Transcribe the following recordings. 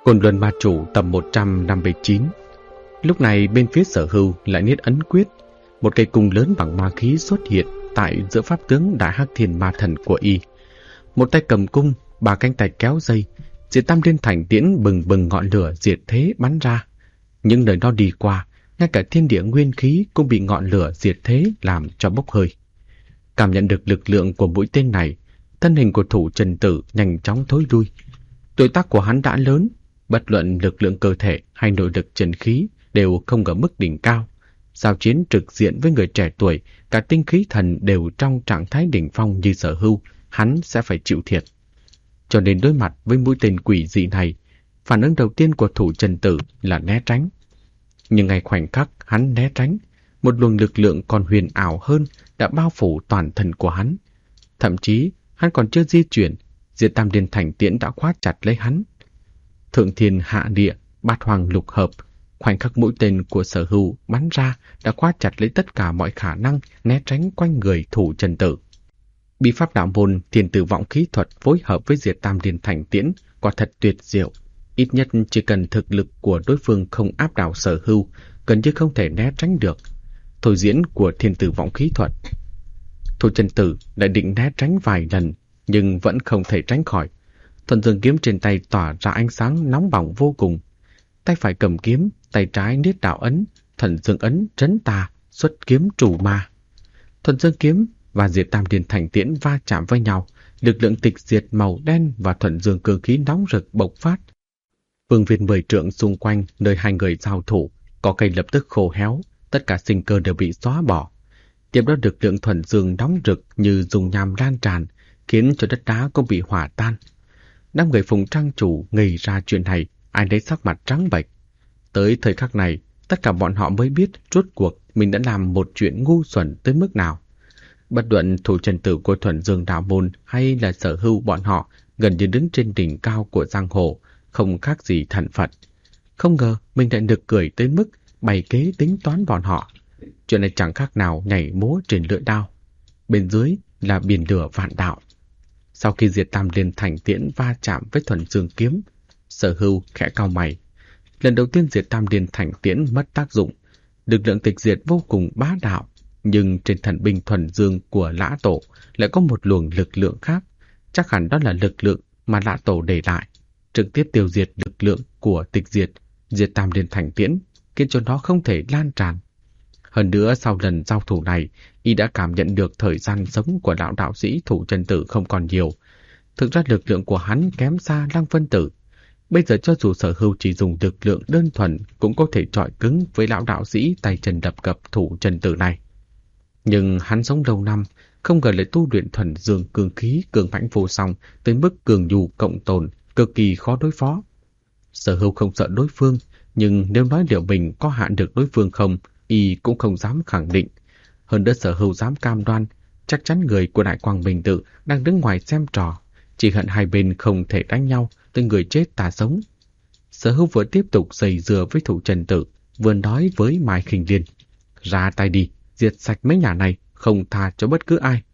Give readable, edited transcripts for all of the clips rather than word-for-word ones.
Côn Luân Ma Chủ tập 159. Lúc này bên phía Sở Hưu lại niết ấn quyết, một cây cung lớn bằng ma khí xuất hiện tại giữa pháp tướng Đại Hắc Thiên Ma Thần của y. Một tay cầm cung, ba cánh tay kéo dây, Diệt Tam Liên Thành Tiễn bừng bừng ngọn lửa diệt thế bắn ra. Nhưng nơi nó đi qua, ngay cả thiên địa nguyên khí cũng bị ngọn lửa diệt thế làm cho bốc hơi. Cảm nhận được lực lượng của mũi tên này, thân hình của Thủ Trần Tử nhanh chóng thối lui. Tuổi tác của hắn đã lớn, bất luận lực lượng cơ thể hay nội lực chân khí đều không ở mức đỉnh cao. Giao chiến trực diện với người trẻ tuổi, cả tinh khí thần đều trong trạng thái đỉnh phong như Sở Hưu, hắn sẽ phải chịu thiệt. Cho nên đối mặt với mũi tên quỷ dị này, phản ứng đầu tiên của Thủ Trần Tử là né tránh. Nhưng ngay khoảnh khắc hắn né tránh, một luồng lực lượng còn huyền ảo hơn đã bao phủ toàn thân của hắn. Thậm chí, hắn còn chưa di chuyển, Diệt Tam Liên Thành Tiễn đã khóa chặt lấy hắn. Thượng thiên hạ địa, bát hoàng lục hợp, khoảnh khắc mũi tên của Sở Hưu bắn ra đã khóa chặt lấy tất cả mọi khả năng né tránh quanh người Thủ Trần Tử. Bí pháp đạo môn Thiên Tử Vọng Khí Thuật phối hợp với Diệt Tam Liên Thành Tiễn quả thật tuyệt diệu. Ít nhất chỉ cần thực lực của đối phương không áp đảo Sở Hưu, gần như không thể né tránh được. Thôi diễn của Thiên Tử Vọng Khí Thuật. Thủ Trần Tử đã định né tránh vài lần, nhưng vẫn không thể tránh khỏi. Thuần dương kiếm trên tay tỏa ra ánh sáng nóng bỏng vô cùng. Tay phải cầm kiếm, tay trái niết đạo ấn, Thuần dương ấn trấn tà, xuất kiếm trù ma. Thuần dương kiếm và Diệt Tam Liên Thành Tiễn va chạm với nhau, lực lượng tịch diệt màu đen và thuần dương cương khí nóng rực bộc phát. Phương viên 10 trượng xung quanh nơi hai người giao thủ, có cây lập tức khô héo, tất cả sinh cơ đều bị xóa bỏ. Tiếp đó lực lượng thuần dương nóng rực như dùng nham lan tràn, khiến cho đất đá cũng bị hỏa tan. Năm người Phùng Trang Chủ ngây ra chuyện này, ai nấy sắc mặt trắng bệch. Tới thời khắc này, tất cả bọn họ mới biết rốt cuộc mình đã làm một chuyện ngu xuẩn tới mức nào. Bất luận Thủ Trần Tử của Thuần Dương đạo môn hay là Sở Hưu, bọn họ gần như đứng trên đỉnh cao của giang hồ, không khác gì thần Phật. Không ngờ mình lại được cười tới mức bày kế tính toán bọn họ. Chuyện này chẳng khác nào nhảy múa trên lưỡi đao. Bên dưới là biển lửa vạn đạo. Sau khi Diệt Tam Liên Thành Tiễn va chạm với Thuần Dương kiếm, Sở Hưu khẽ cau mày. Lần đầu tiên Diệt Tam Liên Thành Tiễn mất tác dụng, lực lượng tịch diệt vô cùng bá đạo, nhưng trên thần binh Thuần Dương của Lã Tổ lại có một luồng lực lượng khác, chắc hẳn đó là lực lượng mà Lã Tổ để lại, trực tiếp tiêu diệt lực lượng của tịch diệt Diệt Tam Liên Thành Tiễn, khiến cho nó không thể lan tràn. Hơn nữa, sau lần giao thủ này, y đã cảm nhận được thời gian sống của lão đạo sĩ Thủ Trần Tử không còn nhiều. Thực ra lực lượng của hắn kém xa Lăng Vân Tử. Bây giờ cho dù Sở Hưu chỉ dùng lực lượng đơn thuần cũng có thể chọi cứng với lão đạo sĩ tay chân đập cập Thủ Trần Tử này. Nhưng hắn sống lâu năm, không ngờ lại tu luyện thuần dương cương khí cường mãnh vô song tới mức cường nhu cộng tồn, cực kỳ khó đối phó. Sở Hưu không sợ đối phương, nhưng nếu nói liệu mình có hạ được đối phương không, y cũng không dám khẳng định. Hơn nữa Sở Hưu dám cam đoan, chắc chắn người của Đại Quang Minh Tự đang đứng ngoài xem trò, chỉ hận hai bên không thể đánh nhau, tới người chết ta sống. Sở Hưu vừa tiếp tục giày dừa với Thủ Trần Tử, vừa nói với Mai Khinh Liên: ra tay đi, diệt sạch mấy nhà này, không tha cho bất cứ ai.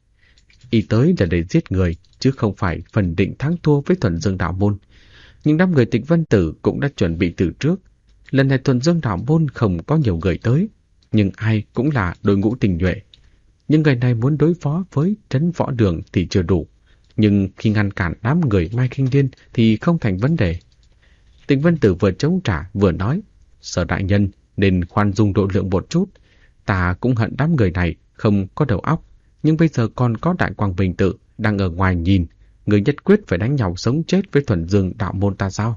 Y tới là để giết người, chứ không phải phần định thắng thua với Thuần Dương đạo môn. Nhưng đám người Tịch Vân Tử cũng đã chuẩn bị từ trước. Lần này Thuần Dương đạo môn không có nhiều người tới, nhưng ai cũng là đội ngũ tinh nhuệ. Nhưng người này muốn đối phó với Trấn Võ Đường thì chưa đủ, nhưng khi ngăn cản đám người Mai Khinh Liên thì không thành vấn đề. Tịch Vân Tử vừa chống trả vừa nói: Sở đại nhân nên khoan dung độ lượng một chút. Ta cũng hận đám người này không có đầu óc, nhưng bây giờ còn có Đại Quang Minh Tự đang ở ngoài nhìn, người nhất quyết phải đánh nhau sống chết với Thuần Dương đạo môn ta sao?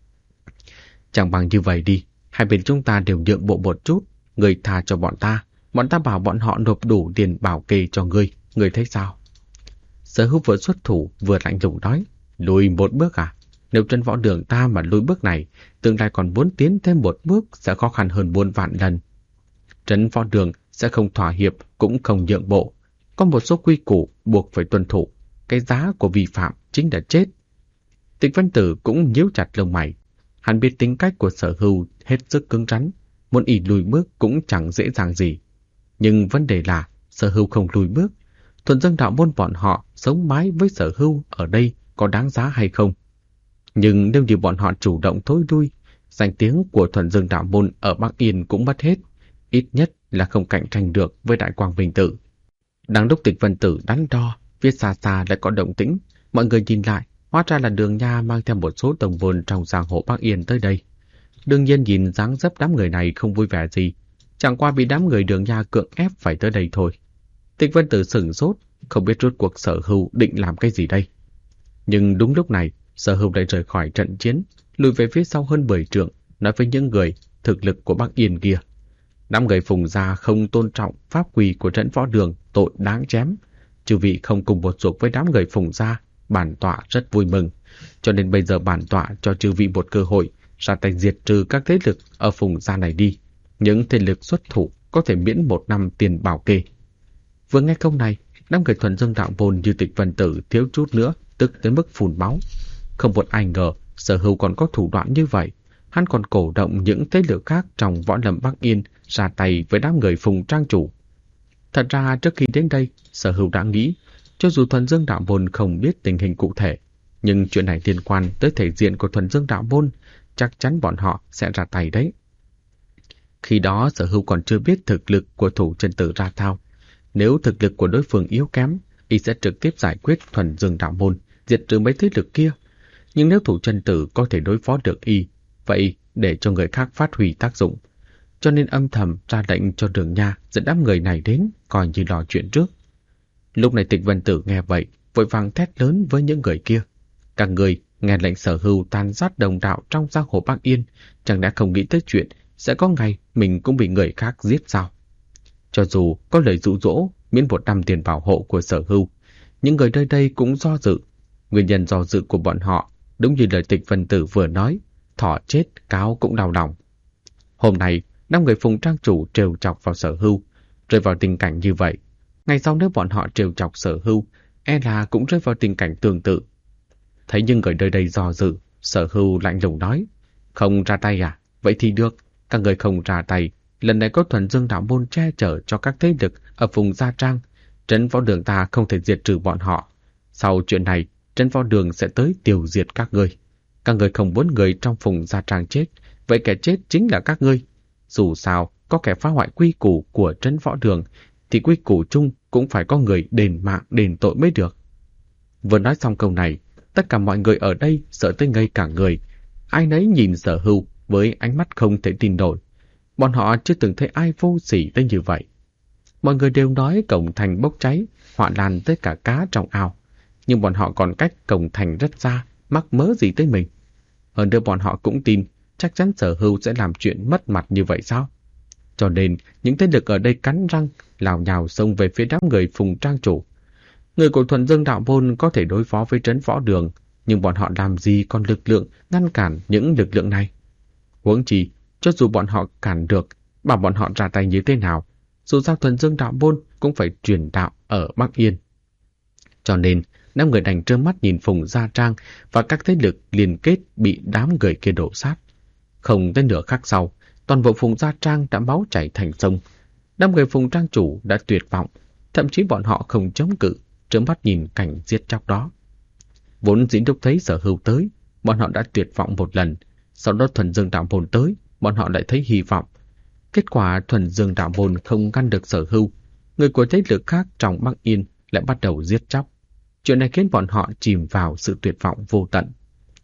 Chẳng bằng như vậy đi, hai bên chúng ta đều nhượng bộ một chút, người tha cho bọn ta bảo bọn họ nộp đủ tiền bảo kê cho người thấy sao? Sở Hưu vừa xuất thủ vừa lạnh lùng nói: lùi một bước à? Nếu Trấn Võ Đường ta mà lùi bước này, tương lai còn muốn tiến thêm một bước sẽ khó khăn hơn muôn vạn lần. Trấn Võ Đường sẽ không thỏa hiệp cũng không nhượng bộ, có một số quy củ buộc phải tuân thủ, cái giá của vi phạm chính là chết. Tịch Vân Tử cũng nhíu chặt lông mày, hắn biết tính cách của Sở Hưu hết sức cứng rắn, muốn ỷ lùi bước cũng chẳng dễ dàng gì. Nhưng vấn đề là Sở Hưu không lùi bước, Thuần Dương đạo môn bọn họ sống mái với Sở Hưu ở đây có đáng giá hay không? Nhưng nếu như bọn họ chủ động thối lui, danh tiếng của Thuần Dương đạo môn ở Bắc Yên cũng mất hết, ít nhất là không cạnh tranh được với Đại Quang Minh Tử. Đang lúc Tịch Vân Tử đắn đo, phía xa xa lại có động tĩnh, mọi người nhìn lại, hóa ra là Đường Nha mang theo một số tổng môn trong giang hồ Bắc Yên tới đây. Đương nhiên nhìn dáng dấp đám người này không vui vẻ gì, chẳng qua bị đám người Đường Nha cưỡng ép phải tới đây thôi. Tịch Vân Tử sửng sốt, không biết rốt cuộc Sở Hưu định làm cái gì đây. Nhưng đúng lúc này, Sở Hưu lại rời khỏi trận chiến, lùi về phía sau hơn 10 trượng, nói với những người thực lực của Bắc Yên kia. Đám người Phùng gia không tôn trọng pháp quy của Trấn Võ Đường, tội đáng chém. Chư vị không cùng một ruột với đám người Phùng gia, bản tọa rất vui mừng. Cho nên bây giờ bản tọa cho chư vị một cơ hội ra tay diệt trừ các thế lực ở Phùng gia này đi. Những thế lực xuất thủ có thể miễn 1 năm tiền bảo kê. Vừa nghe câu này, đám người Thuần Dương đạo môn như Tịch Vân Tử thiếu chút nữa tức tới mức phun máu. Không một ai ngờ Sở Hưu còn có thủ đoạn như vậy. Hắn còn cổ động những thế lực khác trong võ lâm Bắc Yên ra tay với đám người Phùng trang chủ. Thật ra trước khi đến đây, Sở Hưu đã nghĩ, cho dù Thuần Dương đạo môn không biết tình hình cụ thể, nhưng chuyện này liên quan tới thể diện của Thuần Dương đạo môn, chắc chắn bọn họ sẽ ra tay đấy. Khi đó Sở Hưu còn chưa biết thực lực của Thủ Chân Tử ra sao. Nếu thực lực của đối phương yếu kém, y sẽ trực tiếp giải quyết Thuần Dương đạo môn, diệt trừ mấy thế lực kia. Nhưng nếu Thủ Chân Tử có thể đối phó được y, vậy để cho người khác phát huy tác dụng. Cho nên âm thầm ra lệnh cho Đường Nha dẫn đám người này đến, coi như lo chuyện trước. Lúc này Tịch Vân Tử nghe vậy, vội vàng thét lớn với những người kia. Các người nghe lệnh Sở Hưu tàn sát đồng đạo trong giang hồ Bắc Yên, chẳng lẽ không nghĩ tới chuyện sẽ có ngày mình cũng bị người khác giết sao? Cho dù có lời dụ dỗ miễn 1 năm tiền bảo hộ của Sở Hưu, những người nơi đây cũng do dự. Nguyên nhân do dự của bọn họ đúng như lời Tịch Vân Tử vừa nói, thỏ chết cáo cũng đau lòng. Hôm nay, 5 người Phùng trang chủ trêu chọc vào Sở Hưu, rơi vào tình cảnh như vậy. Ngày sau nếu bọn họ trêu chọc Sở Hưu, e là cũng rơi vào tình cảnh tương tự. Thấy những người nơi đây do dự, Sở Hưu lạnh lùng nói, không ra tay à? Vậy thì được, các người không ra tay. Lần này có Thuần Dương đạo môn che chở cho các thế lực ở vùng Gia Trang, Trấn Võ Đường ta không thể diệt trừ bọn họ. Sau chuyện này, Trấn Võ Đường sẽ tới tiêu diệt các ngươi. Các người không muốn người trong vùng Gia Trang chết, vậy kẻ chết chính là các ngươi. Dù sao, có kẻ phá hoại quy củ của Trấn Võ Đường, thì quy củ chung cũng phải có người đền mạng đền tội mới được. Vừa nói xong câu này, tất cả mọi người ở đây sợ tới ngây cả người. Ai nấy nhìn Sở Hưu với ánh mắt không thể tin nổi. Bọn họ chưa từng thấy ai vô sỉ tới như vậy. Mọi người đều nói cổng thành bốc cháy, họa lan tới cả cá trong ao. Nhưng bọn họ còn cách cổng thành rất xa, mắc mớ gì tới mình. Hơn nữa bọn họ cũng tin chắc chắn Sở Hưu sẽ làm chuyện mất mặt như vậy sao? Cho nên những thế lực ở đây cắn răng, lào nhào xông về phía đám người Phùng trang chủ. Người của Thuần Dương đạo môn có thể đối phó với Trấn Võ Đường, nhưng bọn họ làm gì còn lực lượng ngăn cản những lực lượng này? Huống chi, cho dù bọn họ cản được, bảo bọn họ ra tay như thế nào, dù sao Thuần Dương đạo môn cũng phải truyền đạo ở Bắc Yên. Cho nên, đám người đành trơ mắt nhìn Phùng Gia Trang và các thế lực liên kết bị đám người kia đổ sát. Không tới nửa khắc sau, toàn bộ Phùng Gia Trang đã máu chảy thành sông. Đám người Phùng trang chủ đã tuyệt vọng, thậm chí bọn họ không chống cự, trơ mắt nhìn cảnh giết chóc đó. Vốn dĩ lúc thấy Sở Hưu tới, bọn họ đã tuyệt vọng một lần. Sau đó Thuần Dương đạo môn tới, bọn họ lại thấy hy vọng. Kết quả Thuần Dương đạo môn không ngăn được Sở Hưu, người của thế lực khác trong Bắc Yên lại bắt đầu giết chóc. Chuyện này khiến bọn họ chìm vào sự tuyệt vọng vô tận.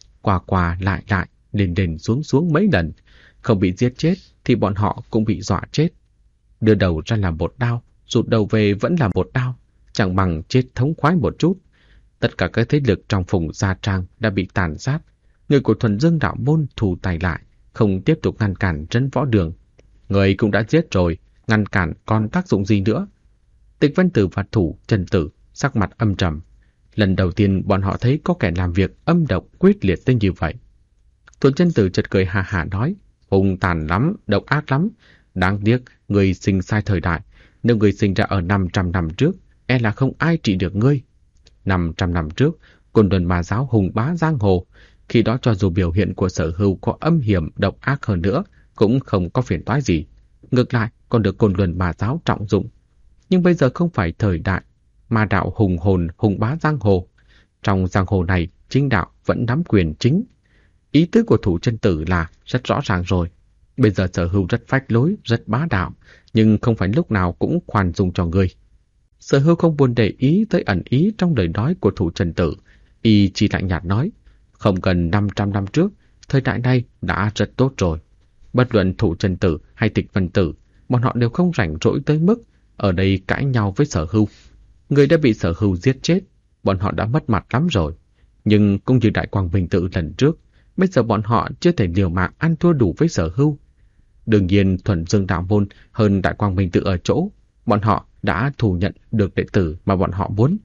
Qua lại, đền xuống mấy lần, không bị giết chết thì bọn họ cũng bị dọa chết. Đưa đầu ra làm một đao, rụt đầu về vẫn là một đao, chẳng bằng chết thống khoái một chút. Tất cả các thế lực trong Phùng Gia Trang đã bị tàn sát. Người của Thuần Dương đạo môn thu tay lại, không tiếp tục ngăn cản Trấn Võ Đường. Người cũng đã giết rồi, ngăn cản còn tác dụng gì nữa? Tịch Vân Tử và Thủ Chân Tử sắc mặt âm trầm. Lần đầu tiên bọn họ thấy có kẻ làm việc âm độc quyết liệt tới như vậy. Thủ Chân Tử chợt cười hà hà nói, hung tàn lắm, độc ác lắm. Đáng tiếc, người sinh sai thời đại. Nếu người sinh ra ở 500 năm trước, e là không ai trị được ngươi. 500 năm trước, Côn Luân Ma giáo hùng bá giang hồ. Khi đó cho dù biểu hiện của Sở Hưu có âm hiểm độc ác hơn nữa, cũng không có phiền toái gì. Ngược lại, còn được Côn Luân Ma giáo trọng dụng. Nhưng bây giờ không phải thời đại ma đạo hùng hồn hùng bá giang hồ. Trong giang hồ này, chính đạo vẫn nắm quyền chính. Ý tứ của Thủ Chân Tử là rất rõ ràng rồi. Bây giờ Sở Hưu rất phách lối, rất bá đạo, nhưng không phải lúc nào cũng khoan dung cho ngươi. Sở Hưu không buồn để ý tới ẩn ý trong lời nói của Thủ Chân Tử. Y chỉ lạnh nhạt nói, không cần 500 năm trước, thời đại này đã rất tốt rồi. Bất luận Thủ Chân Tử hay Tịch Vân Tử, bọn họ đều không rảnh rỗi tới mức ở đây cãi nhau với Sở Hưu. Người đã bị Sở Hưu giết chết, bọn họ đã mất mặt lắm rồi. Nhưng cũng như Đại Quang Minh Tự lần trước, bây giờ bọn họ chưa thể liều mạng ăn thua đủ với Sở Hưu. Đương nhiên Thuần Dương Đạo Môn hơn Đại Quang Minh Tự ở chỗ, bọn họ đã thu nhận được đệ tử mà bọn họ muốn.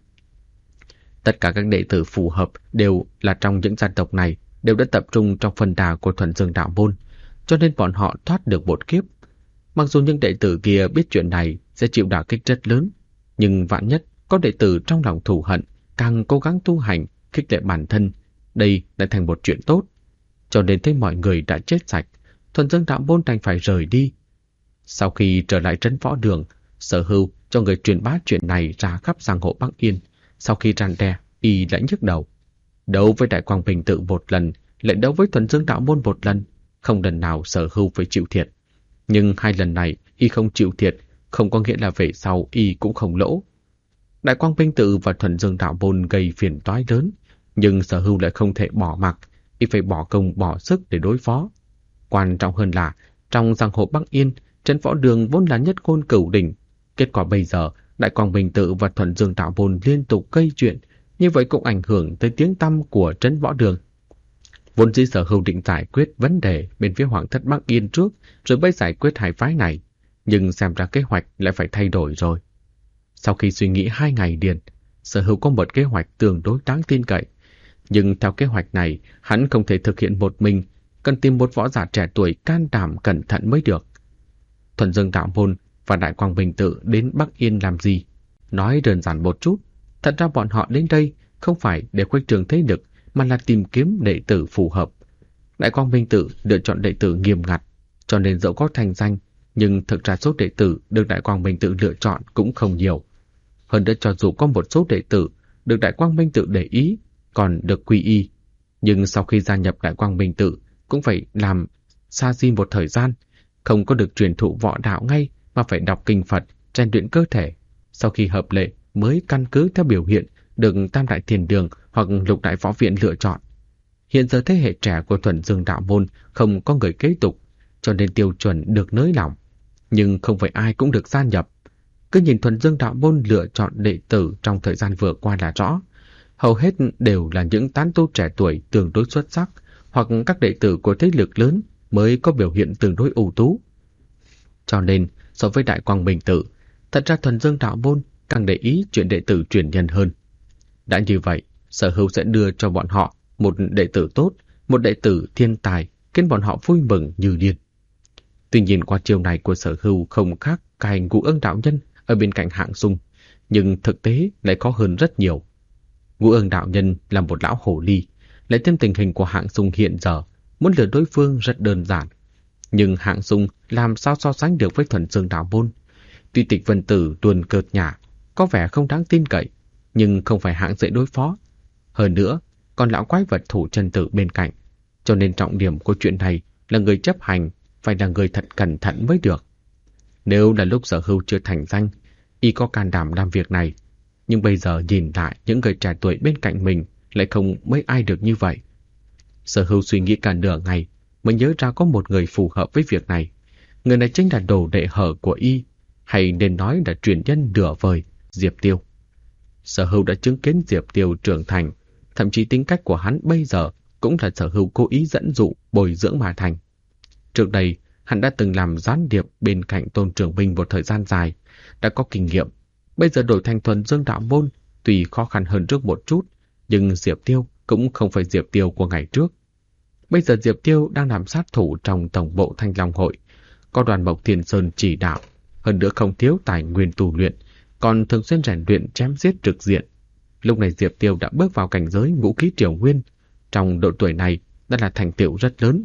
Tất cả các đệ tử phù hợp đều là trong những gia tộc này, đều đã tập trung trong phần đà của Thuần Dương Đạo Môn, cho nên bọn họ thoát được một kiếp. Mặc dù những đệ tử kia biết chuyện này sẽ chịu đả kích rất lớn, nhưng vạn nhất có đệ tử trong lòng thù hận, càng cố gắng tu hành, khích lệ bản thân, đây đã thành một chuyện tốt. Cho nên thấy mọi người đã chết sạch, Thuần Dương Đạo Môn đành phải rời đi. Sau khi trở lại trấn Võ Đường, Sở Hưu cho người truyền bá chuyện này ra khắp giang hồ Bắc Yên. Sau khi răn đe, y lại nhức đầu. Đấu với Đại Quang Bình Tự một lần, lại đấu với Thuần Dương Đạo Môn một lần, không lần nào Sở Hưu phải chịu thiệt. Nhưng 2 lần này y không chịu thiệt, không có nghĩa là về sau y cũng không lỗ. Đại Quang Bình Tự và Thuần Dương Đạo Môn gây phiền toái lớn, nhưng Sở Hưu lại không thể bỏ mặc, y phải bỏ công bỏ sức để đối phó. Quan trọng hơn là trong giang hồ Bắc Yên, trấn Võ Đường vốn là nhất ngôn cửu đỉnh. Kết quả bây giờ Đại Quang Bình Tự và Thuần Dương Đạo Môn liên tục gây chuyện, như vậy cũng ảnh hưởng tới tiếng tăm của trấn Võ Đường. Vốn dĩ Sở Hưu định giải quyết vấn đề bên phía Hoàng thất Bắc Yên trước, rồi mới giải quyết hai phái này, nhưng xem ra kế hoạch lại phải thay đổi rồi. Sau khi suy nghĩ 2 ngày liền, Sở Hưu có một kế hoạch tương đối đáng tin cậy, nhưng theo kế hoạch này, hắn không thể thực hiện một mình, cần tìm một võ giả trẻ tuổi can đảm cẩn thận mới được. Thuần Dương Đạo Môn và Đại Quang Bình Tự đến Bắc Yên làm gì? Nói đơn giản một chút, thật ra bọn họ đến đây không phải để khuếch trương thế lực, mà là tìm kiếm đệ tử phù hợp. Đại Quang Bình Tự lựa chọn đệ tử nghiêm ngặt, cho nên dẫu có thành danh, nhưng thực ra số đệ tử được Đại Quang Bình Tự lựa chọn cũng không nhiều. Hơn nữa cho dù có một số đệ tử được Đại Quang Bình Tự để ý, còn được quy y, nhưng sau khi gia nhập Đại Quang Bình Tự cũng phải làm sa di một thời gian, không có được truyền thụ võ đạo ngay mà phải đọc kinh Phật, rèn luyện cơ thể. Sau khi hợp lệ mới căn cứ theo biểu hiện được Tam Đại Thiền Đường hoặc Lục Đại Võ Viện lựa chọn. Hiện giờ thế hệ trẻ của Thuần Dương Đạo Môn không có người kế tục, cho nên tiêu chuẩn được nới lỏng, nhưng không phải ai cũng được gia nhập. Cứ nhìn Thuần Dương Đạo Môn lựa chọn đệ tử trong thời gian vừa qua là rõ, hầu hết đều là những tán tu trẻ tuổi tương đối xuất sắc, hoặc các đệ tử của thế lực lớn mới có biểu hiện tương đối ưu tú. Cho nên, so với Đại Quang Bình Tự, thật ra Thuần Dương Đạo Môn càng để ý chuyện đệ tử truyền nhân hơn. Đã như vậy, Sở Hưu sẽ đưa cho bọn họ một đệ tử tốt, một đệ tử thiên tài, khiến bọn họ vui mừng như điên. Tuy nhiên qua chiều này của Sở Hưu không khác cài Ngũ Ưng đạo nhân ở bên cạnh Hạng Sung, nhưng thực tế lại có hơn rất nhiều. Ngũ Ưng đạo nhân là một lão hồ ly, lại thêm tình hình của Hạng Sung hiện giờ, muốn lừa đối phương rất đơn giản. Nhưng Hạng Sung làm sao so sánh được với Thuần Dương Đạo Môn? Tuy Tịch Vân Tử tuần cợt nhả, có vẻ không đáng tin cậy, nhưng không phải hạng dễ đối phó. Hơn nữa, còn lão quái vật Thủ Chân Tử bên cạnh, cho nên trọng điểm của chuyện này là người chấp hành phải là người thật cẩn thận mới được. Nếu là lúc Sở Hưu chưa thành danh, y có can đảm làm việc này, nhưng bây giờ nhìn lại những người trẻ tuổi bên cạnh mình lại không mấy ai được như vậy. Sở Hưu suy nghĩ cả nửa ngày mới nhớ ra có một người phù hợp với việc này. Người này chính là đồ đệ hở của y, hay nên nói là truyền nhân nửa vời, Diệp Tiêu. Sở Hưu đã chứng kiến Diệp Tiêu trưởng thành, thậm chí tính cách của hắn bây giờ cũng là Sở Hưu cố ý dẫn dụ, bồi dưỡng mà thành. Trước đây, hắn đã từng làm gián điệp bên cạnh Tôn Trường Binh một thời gian dài, đã có kinh nghiệm. Bây giờ đổi thành Thuần Dương Đạo Môn, tuy khó khăn hơn trước một chút, nhưng Diệp Tiêu cũng không phải Diệp Tiêu của ngày trước. Bây giờ Diệp Tiêu đang làm sát thủ trong tổng bộ Thanh Long Hội, có Đoàn Mộc Thiên Sơn chỉ đạo, hơn nữa không thiếu tài nguyên tu luyện, còn thường xuyên rèn luyện chém giết trực diện. Lúc này Diệp Tiêu đã bước vào cảnh giới ngũ khí triều nguyên, trong độ tuổi này đã là thành tựu rất lớn.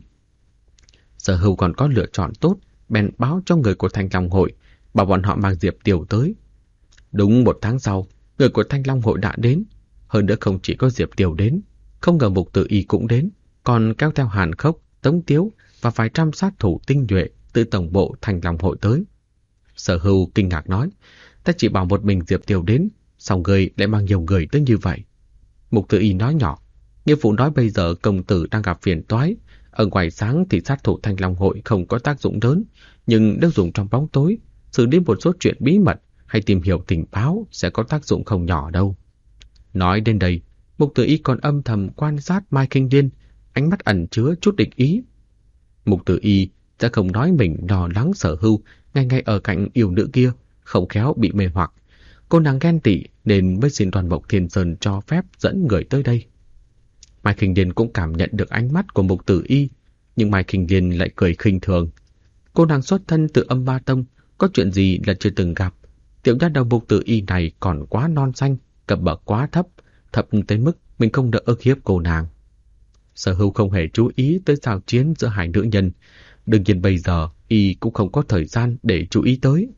Sở Hưu còn có lựa chọn tốt, bèn báo cho người của Thanh Long Hội, bảo bọn họ mang Diệp Tiêu tới. Đúng 1 tháng sau, người của Thanh Long Hội đã đến, hơn nữa không chỉ có Diệp Tiêu đến, không ngờ Mục Tử Y cũng đến, còn kéo theo Hàn Khốc, Tống Tiếu và vài trăm sát thủ tinh nhuệ từ tổng bộ Thanh Long hội tới. Sở Hưu kinh ngạc nói, ta chỉ bảo một mình Diệp Tiêu đến, sao người lại mang nhiều người tới như vậy? Mục Tử Y nói nhỏ, nghĩa phụ nói bây giờ công tử đang gặp phiền toái. Ở ngoài sáng thì sát thủ Thanh Long hội không có tác dụng lớn, nhưng nếu dùng trong bóng tối, xử lý một số chuyện bí mật hay tìm hiểu tình báo sẽ có tác dụng không nhỏ đâu. Nói đến đây, Mục Tử Y còn âm thầm quan sát Mai Kinh Điên, ánh mắt ẩn chứa chút địch ý. Mục Tử Y sẽ không nói mình lo lắng Sở Hưu ngay ngay ở cạnh yêu nữ kia, không khéo bị mê hoặc. Cô nàng ghen tị nên mới xin Đoàn Mộc Thiên Sơn cho phép dẫn người tới đây. Mai Kinh Điên cũng cảm nhận được ánh mắt của Mục Tử Y, nhưng Mai Kinh Điên lại cười khinh thường. Cô nàng xuất thân từ Âm Ba Tông, có chuyện gì là chưa từng gặp. Tiểu nha đầu Mục Tử Y này còn quá non xanh, cấp bậc quá thấp, thấp tới mức mình không đỡ ức hiếp cô nàng. Sở Hưu không hề chú ý tới giao chiến giữa hai nữ nhân. Đương nhiên bây giờ y cũng không có thời gian để chú ý tới.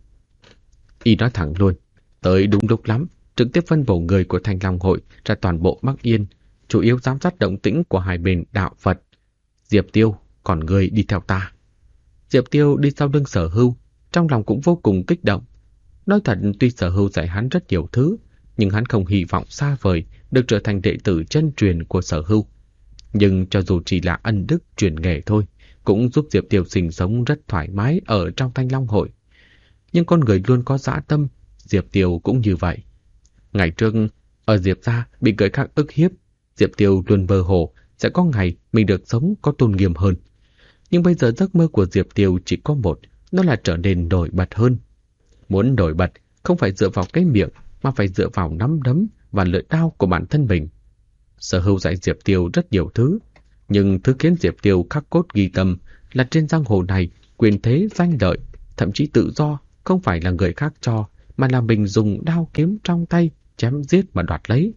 Y nói thẳng luôn, tới đúng lúc lắm, trực tiếp phân bổ người của Thanh Long hội ra toàn bộ Bắc Yên, chủ yếu giám sát động tĩnh của hai bên đạo Phật. Diệp Tiêu, còn người đi theo ta. Diệp Tiêu đi sau lưng Sở Hưu, trong lòng cũng vô cùng kích động. Nói thật, tuy Sở Hưu dạy hắn rất nhiều thứ, nhưng hắn không hy vọng xa vời được trở thành đệ tử chân truyền của Sở Hưu. Nhưng cho dù chỉ là ân đức truyền nghề thôi, cũng giúp Diệp Tiêu sinh sống rất thoải mái ở trong Thanh Long hội. Nhưng con người luôn có dã tâm, Diệp Tiêu cũng như vậy. Ngày trước, ở Diệp gia bị người khác ức hiếp, Diệp Tiêu luôn mơ hồ sẽ có ngày mình được sống có tôn nghiêm hơn. Nhưng bây giờ giấc mơ của Diệp Tiêu chỉ có một, đó là trở nên nổi bật hơn. Muốn nổi bật không phải dựa vào cái miệng, mà phải dựa vào nắm đấm và lưỡi đao của bản thân mình. Sở Hưu dạy Diệp Tiêu rất nhiều thứ, nhưng thứ khiến Diệp Tiêu khắc cốt ghi tâm là trên giang hồ này, quyền thế, danh lợi, thậm chí tự do không phải là người khác cho, mà là mình dùng đao kiếm trong tay chém giết mà đoạt lấy.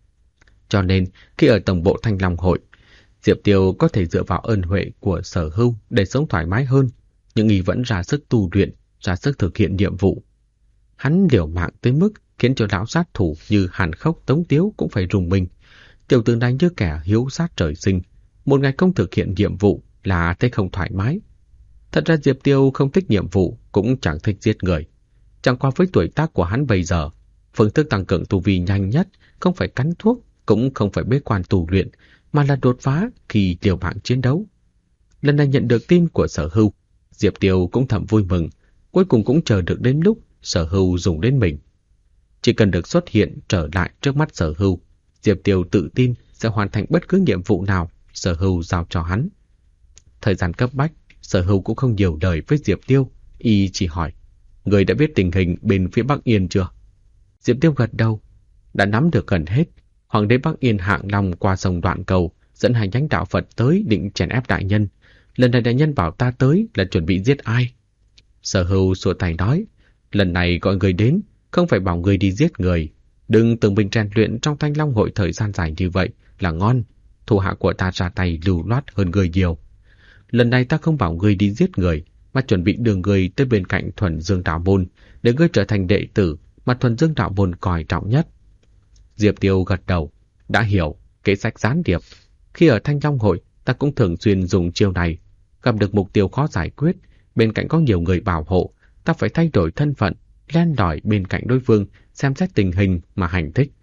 Cho nên khi ở tổng bộ Thanh Long hội, Diệp Tiêu có thể dựa vào ơn huệ của Sở Hưu để sống thoải mái hơn, nhưng y vẫn ra sức tu luyện, ra sức thực hiện nhiệm vụ. Hắn liều mạng tới mức khiến cho lão sát thủ như Hàn Khốc, Tống Tiếu cũng phải rùng mình. Tiểu tử này như kẻ hiếu sát trời sinh, một ngày không thực hiện nhiệm vụ là thấy không thoải mái. Thật ra Diệp Tiêu không thích nhiệm vụ, cũng chẳng thích giết người. Chẳng qua với tuổi tác của hắn bây giờ, phương thức tăng cường tu vi nhanh nhất không phải cắn thuốc, cũng không phải bế quan tu luyện, mà là đột phá khi liều mạng chiến đấu. Lần này nhận được tin của Sở Hưu, Diệp Tiêu cũng thầm vui mừng, cuối cùng cũng chờ được đến lúc Sở Hưu dùng đến mình. Chỉ cần được xuất hiện trở lại trước mắt Sở Hưu, Diệp Tiêu tự tin sẽ hoàn thành bất cứ nhiệm vụ nào Sở Hưu giao cho hắn. Thời gian cấp bách, Sở Hưu cũng không nhiều lời với Diệp Tiêu, y chỉ hỏi, người đã biết tình hình bên phía Bắc Yên chưa? Diệp Tiêu gật đầu, đã nắm được gần hết. Hoàng đế Bắc Yên hạng long qua sông Đoạn Cầu, dẫn hai nhánh đạo Phật tới định chèn ép đại nhân. Lần này đại nhân bảo ta tới là chuẩn bị giết ai? Sở Hưu xua tay nói, lần này gọi người đến, không phải bảo người đi giết người. Đừng tưởng mình rèn luyện trong Thanh Long hội thời gian dài như vậy là ngon. Thủ hạ của ta ra tay lưu loát hơn người nhiều. Lần này ta không bảo ngươi đi giết người, mà chuẩn bị đưa ngươi tới bên cạnh Thuần Dương đạo môn để ngươi trở thành đệ tử mà Thuần Dương đạo môn coi trọng nhất. Diệp Tiêu gật đầu, đã hiểu kế sách gián điệp. Khi ở Thanh Long hội, ta cũng thường xuyên dùng chiêu này. Gặp được mục tiêu khó giải quyết, bên cạnh có nhiều người bảo hộ, ta phải thay đổi thân phận, len lỏi bên cạnh đối phương, xem xét tình hình mà hành thích.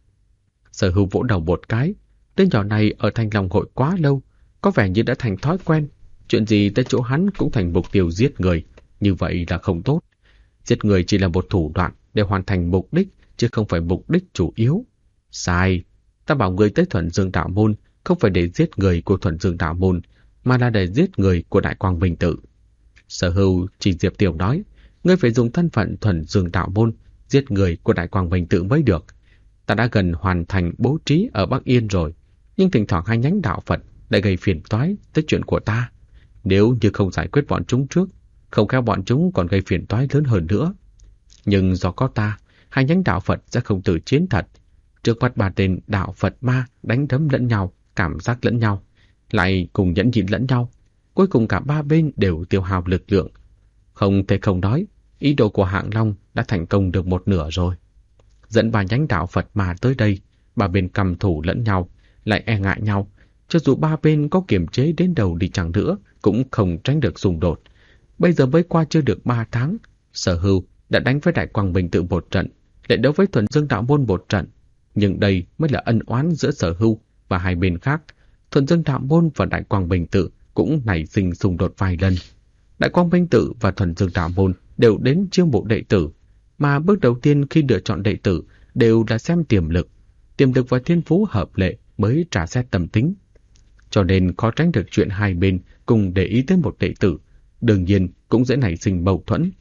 Sở Hưu vỗ đầu một cái, đứa nhỏ này ở Thanh Long hội quá lâu, có vẻ như đã thành thói quen. Chuyện gì tới chỗ hắn cũng thành mục tiêu giết người, như vậy là không tốt. Giết người chỉ là một thủ đoạn để hoàn thành mục đích, chứ không phải mục đích chủ yếu. Sai, ta bảo người tới Thuần Dương đạo môn không phải để giết người của Thuần Dương đạo môn, mà là để giết người của Đại Quang Minh tự. Sở Hưu chỉ Diệp Tiêu nói, ngươi phải dùng thân phận Thuần Dương đạo môn giết người của Đại Quang Minh tự mới được. Ta đã gần hoàn thành bố trí ở Bắc Yên rồi, nhưng thỉnh thoảng hai nhánh đạo Phật lại gây phiền toái tới chuyện của ta. Nếu như không giải quyết bọn chúng trước, không khéo bọn chúng còn gây phiền toái lớn hơn nữa. Nhưng do có ta, hai nhánh đạo Phật sẽ không tự chiến thật. Trước mặt ba tên đạo Phật ma đánh đấm lẫn nhau, cảm giác lẫn nhau, lại cùng nhẫn nhịn lẫn nhau. Cuối cùng cả ba bên đều tiêu hao lực lượng. Không thể không nói, ý đồ của Hạng Long đã thành công được một nửa rồi. Dẫn ba nhánh đạo Phật ma tới đây, ba bên cầm thủ lẫn nhau, lại e ngại nhau, Cho dù ba bên có kiềm chế đến đầu đi chăng nữa, cũng không tránh được xung đột. Bây giờ mới qua chưa được 3 tháng, Sở Hưu đã đánh với Đại Quang Bình Tự một trận, lại đấu với Thuần Dương Đạo Môn một trận. Nhưng đây mới là ân oán giữa Sở Hưu và hai bên khác. Thuần Dương Đạo Môn và Đại Quang Bình Tự cũng nảy sinh xung đột vài lần. Đại Quang Bình Tự và Thuần Dương Đạo Môn đều đến chiêu mộ đệ tử, mà bước đầu tiên khi lựa chọn đệ tử đều là xem tiềm lực và thiên phú hợp lệ mới trả xét tâm tính. Cho nên khó tránh được chuyện hai bên cùng để ý tới một đệ tử, đương nhiên cũng dễ nảy sinh mâu thuẫn.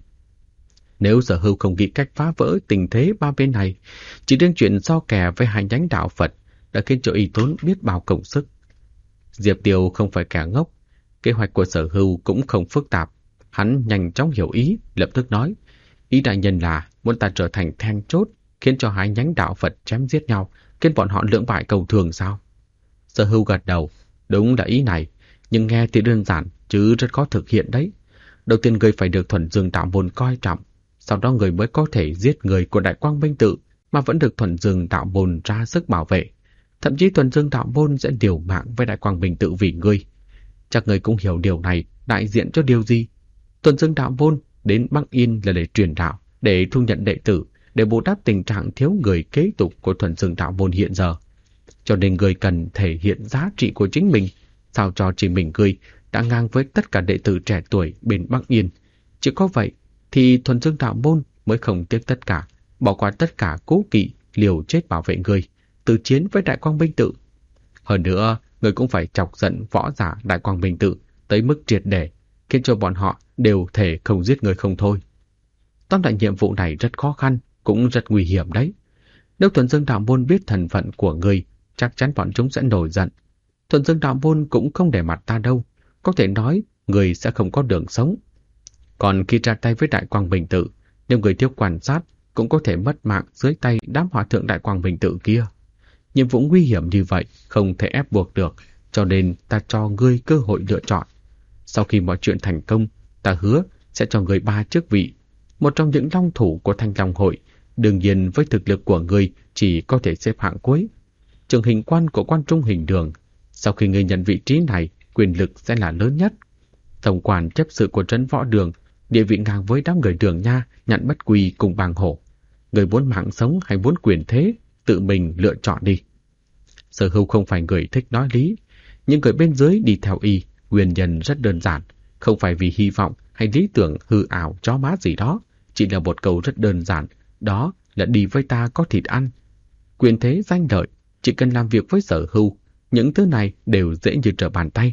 Nếu Sở Hưu không nghĩ cách phá vỡ tình thế ba bên này, chỉ riêng chuyện so kè với hai nhánh đạo Phật đã khiến cho y tốn biết bao công sức. Diệp Tiêu không phải kẻ ngốc, kế hoạch của Sở Hưu cũng không phức tạp. Hắn nhanh chóng hiểu ý, lập tức nói, ý đại nhân là muốn ta trở thành then chốt, khiến cho hai nhánh đạo Phật chém giết nhau, khiến bọn họ lưỡng bại cầu thường sao? Sở Hưu gật đầu, đúng là ý này, nhưng nghe thì đơn giản, chứ rất khó thực hiện đấy. Đầu tiên người phải được Thuần Dương Đạo Môn coi trọng, sau đó người mới có thể giết người của Đại Quang Minh Tự mà vẫn được Thuần Dương Đạo Môn ra sức bảo vệ. Thậm chí Thuần Dương Đạo Môn sẽ liều mạng với Đại Quang Minh Tự vì ngươi. Chắc người cũng hiểu điều này đại diện cho điều gì. Thuần Dương Đạo Môn đến Bắc Yên là để truyền đạo, để thu nhận đệ tử, để bù đắp tình trạng thiếu người kế tục của Thuần Dương Đạo Môn hiện giờ. Cho nên người cần thể hiện giá trị của chính mình, sao cho chỉ mình người đã ngang với tất cả đệ tử trẻ tuổi bên Bắc Yên. Chỉ có vậy thì Thuần Dương Đạo Môn mới không tiếc tất cả, bỏ qua tất cả cố kỵ, liều chết bảo vệ người, từ chiến với Đại Quang Minh Tự. Hơn nữa, người cũng phải chọc giận võ giả Đại Quang Minh Tự tới mức triệt để, khiến cho bọn họ đều thể không giết người không thôi. Tóm lại nhiệm vụ này rất khó khăn, cũng rất nguy hiểm đấy. Nếu Thuần Dương Đạo Môn biết thân phận của người, chắc chắn bọn chúng sẽ nổi giận. Thuần Dương Đạo Môn cũng không để mặt ta đâu, có thể nói người sẽ không có đường sống. Còn khi ra tay với Đại Quang Bình Tự, nếu người thiếu quan sát, cũng có thể mất mạng dưới tay đám hòa thượng Đại Quang Bình Tự kia. Nhiệm vụ nguy hiểm như vậy không thể ép buộc được, cho nên ta cho ngươi cơ hội lựa chọn. Sau khi mọi chuyện thành công, ta hứa sẽ cho ngươi 3 chức vị, một trong những long thủ của Thanh Long Hội. Đương nhiên với thực lực của ngươi chỉ có thể xếp hạng cuối, trường hình quan của Quan Trung Hình Đường. Sau khi ngươi nhận vị trí này, quyền lực sẽ là lớn nhất. Tổng quản chấp sự của trấn Võ Đường, địa vị ngang với đám người Đường Nha, Nhận Bất Quy cùng Bàng Hổ. Người muốn mạng sống hay muốn quyền thế, tự mình lựa chọn đi. Sở Hưu không phải người thích nói lý, nhưng người bên dưới đi theo y, nguyên nhân rất đơn giản, không phải vì hy vọng hay lý tưởng hư ảo chó má gì đó, chỉ là một câu rất đơn giản, đó là đi với ta có thịt ăn. Quyền thế danh lợi, chỉ cần làm việc với Sở Hưu, những thứ này đều dễ như trở bàn tay.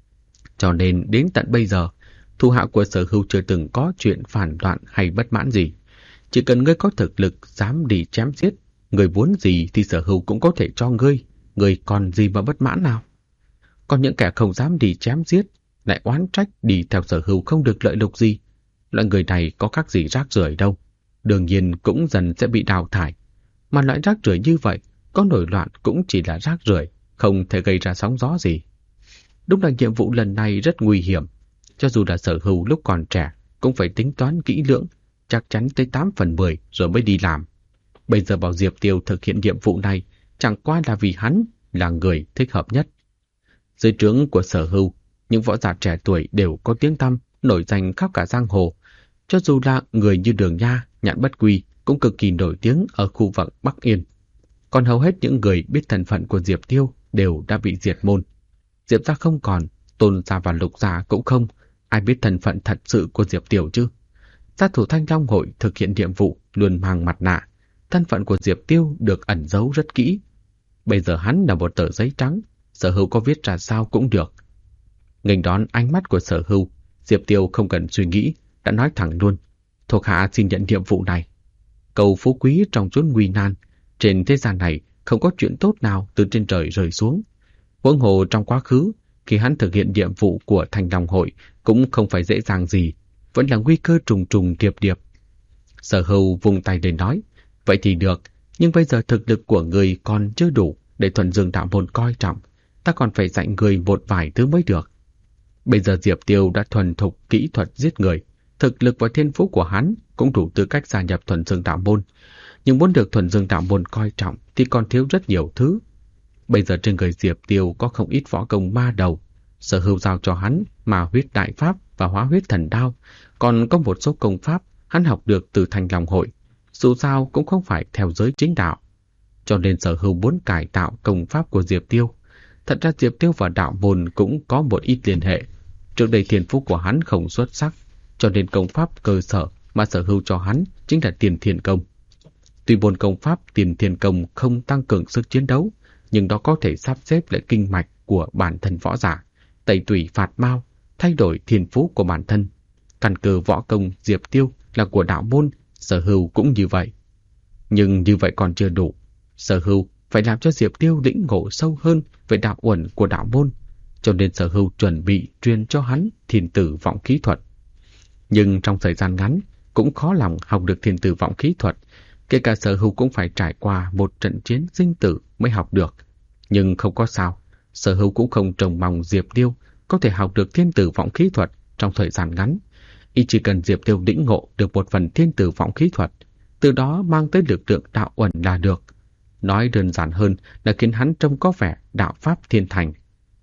Cho nên đến tận bây giờ, thủ hạ của Sở Hưu chưa từng có chuyện phản loạn hay bất mãn gì. Chỉ cần ngươi có thực lực dám đi chém giết, người muốn gì thì Sở Hưu cũng có thể cho ngươi, người còn gì mà bất mãn nào. Còn những kẻ không dám đi chém giết, lại oán trách đi theo Sở Hưu không được lợi lộc gì. Loại người này có khác gì rác rưởi đâu, đương nhiên cũng dần sẽ bị đào thải. Mà loại rác rưởi như vậy, có nổi loạn cũng chỉ là rác rưởi, không thể gây ra sóng gió gì. Đúng là nhiệm vụ lần này rất nguy hiểm, cho dù là Sở Hưu lúc còn trẻ cũng phải tính toán kỹ lưỡng, chắc chắn tới 8 phần 10 rồi mới đi làm. Bây giờ bảo Diệp Tiêu thực hiện nhiệm vụ này chẳng qua là vì hắn là người thích hợp nhất. Dưới trướng của Sở Hưu, những võ giả trẻ tuổi đều có tiếng tăm, nổi danh khắp cả giang hồ. Cho dù là người như Đường Nha, Nhạn Bất Quy cũng cực kỳ nổi tiếng ở khu vực Bắc Yên. Còn hầu hết những người biết thân phận của Diệp Tiêu đều đã bị diệt môn. Diệp gia không còn, Tôn gia và Lục gia cũng không, ai biết thân phận thật sự của Diệp Tiêu chứ? Gia thủ Thanh Long Hội thực hiện nhiệm vụ luôn mang mặt nạ, thân phận của Diệp Tiêu được ẩn giấu rất kỹ. Bây giờ hắn là một tờ giấy trắng, Sở Hưu có viết ra sao cũng được. Nghênh đón ánh mắt của Sở Hưu, Diệp Tiêu không cần suy nghĩ, đã nói thẳng luôn: thuộc hạ xin nhận nhiệm vụ này. Cầu phú quý trong chốn nguy nan, trên thế gian này không có chuyện tốt nào từ trên trời rơi xuống. Huống hồ trong quá khứ, khi hắn thực hiện nhiệm vụ của Thanh Long Hội cũng không phải dễ dàng gì, vẫn là nguy cơ trùng trùng điệp điệp. Sở Hưu vùng tay lên nói: vậy thì được, nhưng bây giờ thực lực của người còn chưa đủ để Thuần Dương Đạo Môn coi trọng, ta còn phải dạy người một vài thứ mới được. Bây giờ Diệp Tiêu đã thuần thục kỹ thuật giết người, thực lực và thiên phú của hắn cũng đủ tư cách gia nhập Thuần Dương Đạo Môn, nhưng muốn được Thuần Dương Đạo Môn coi trọng thì còn thiếu rất nhiều thứ. Bây giờ trên người Diệp Tiêu có không ít võ công ma đầu. Sở Hưu giao cho hắn mà huyết đại pháp và hóa huyết thần đao, còn có một số công pháp hắn học được từ Thanh Long hội. Dù sao cũng không phải theo giới chính đạo, cho nên Sở Hưu muốn cải tạo công pháp của Diệp Tiêu. Thật ra Diệp Tiêu và đạo môn cũng có một ít liên hệ. Trước đây thiên phú của hắn không xuất sắc, cho nên công pháp cơ sở mà Sở Hưu cho hắn chính là Tiền Thiên Công. Tuy môn công pháp Tiền Thiên Công không tăng cường sức chiến đấu, nhưng đó có thể sắp xếp lại kinh mạch của bản thân võ giả, tẩy tủy phạt mao, thay đổi thiên phú của bản thân. Căn cơ võ công Diệp Tiêu là của đạo môn, Sở Hưu cũng như vậy. Nhưng như vậy còn chưa đủ. Sở Hưu phải làm cho Diệp Tiêu lĩnh ngộ sâu hơn về đạo uẩn của đạo môn, cho nên Sở Hưu chuẩn bị truyền cho hắn thiên tử vọng khí thuật. Nhưng trong thời gian ngắn cũng khó lòng học được thiên tử vọng khí thuật, kể cả Sở Hưu cũng phải trải qua một trận chiến sinh tử mới học được. Nhưng không có sao, Sở Hưu cũng không trông mong Diệp Tiêu có thể học được thiên tử vọng khí thuật trong thời gian ngắn. Y chỉ cần Diệp Tiêu lĩnh ngộ được một phần thiên tử vọng khí thuật, từ đó mang tới lực lượng đạo uẩn là được. Nói đơn giản hơn là khiến hắn trông có vẻ đạo pháp thiên thành.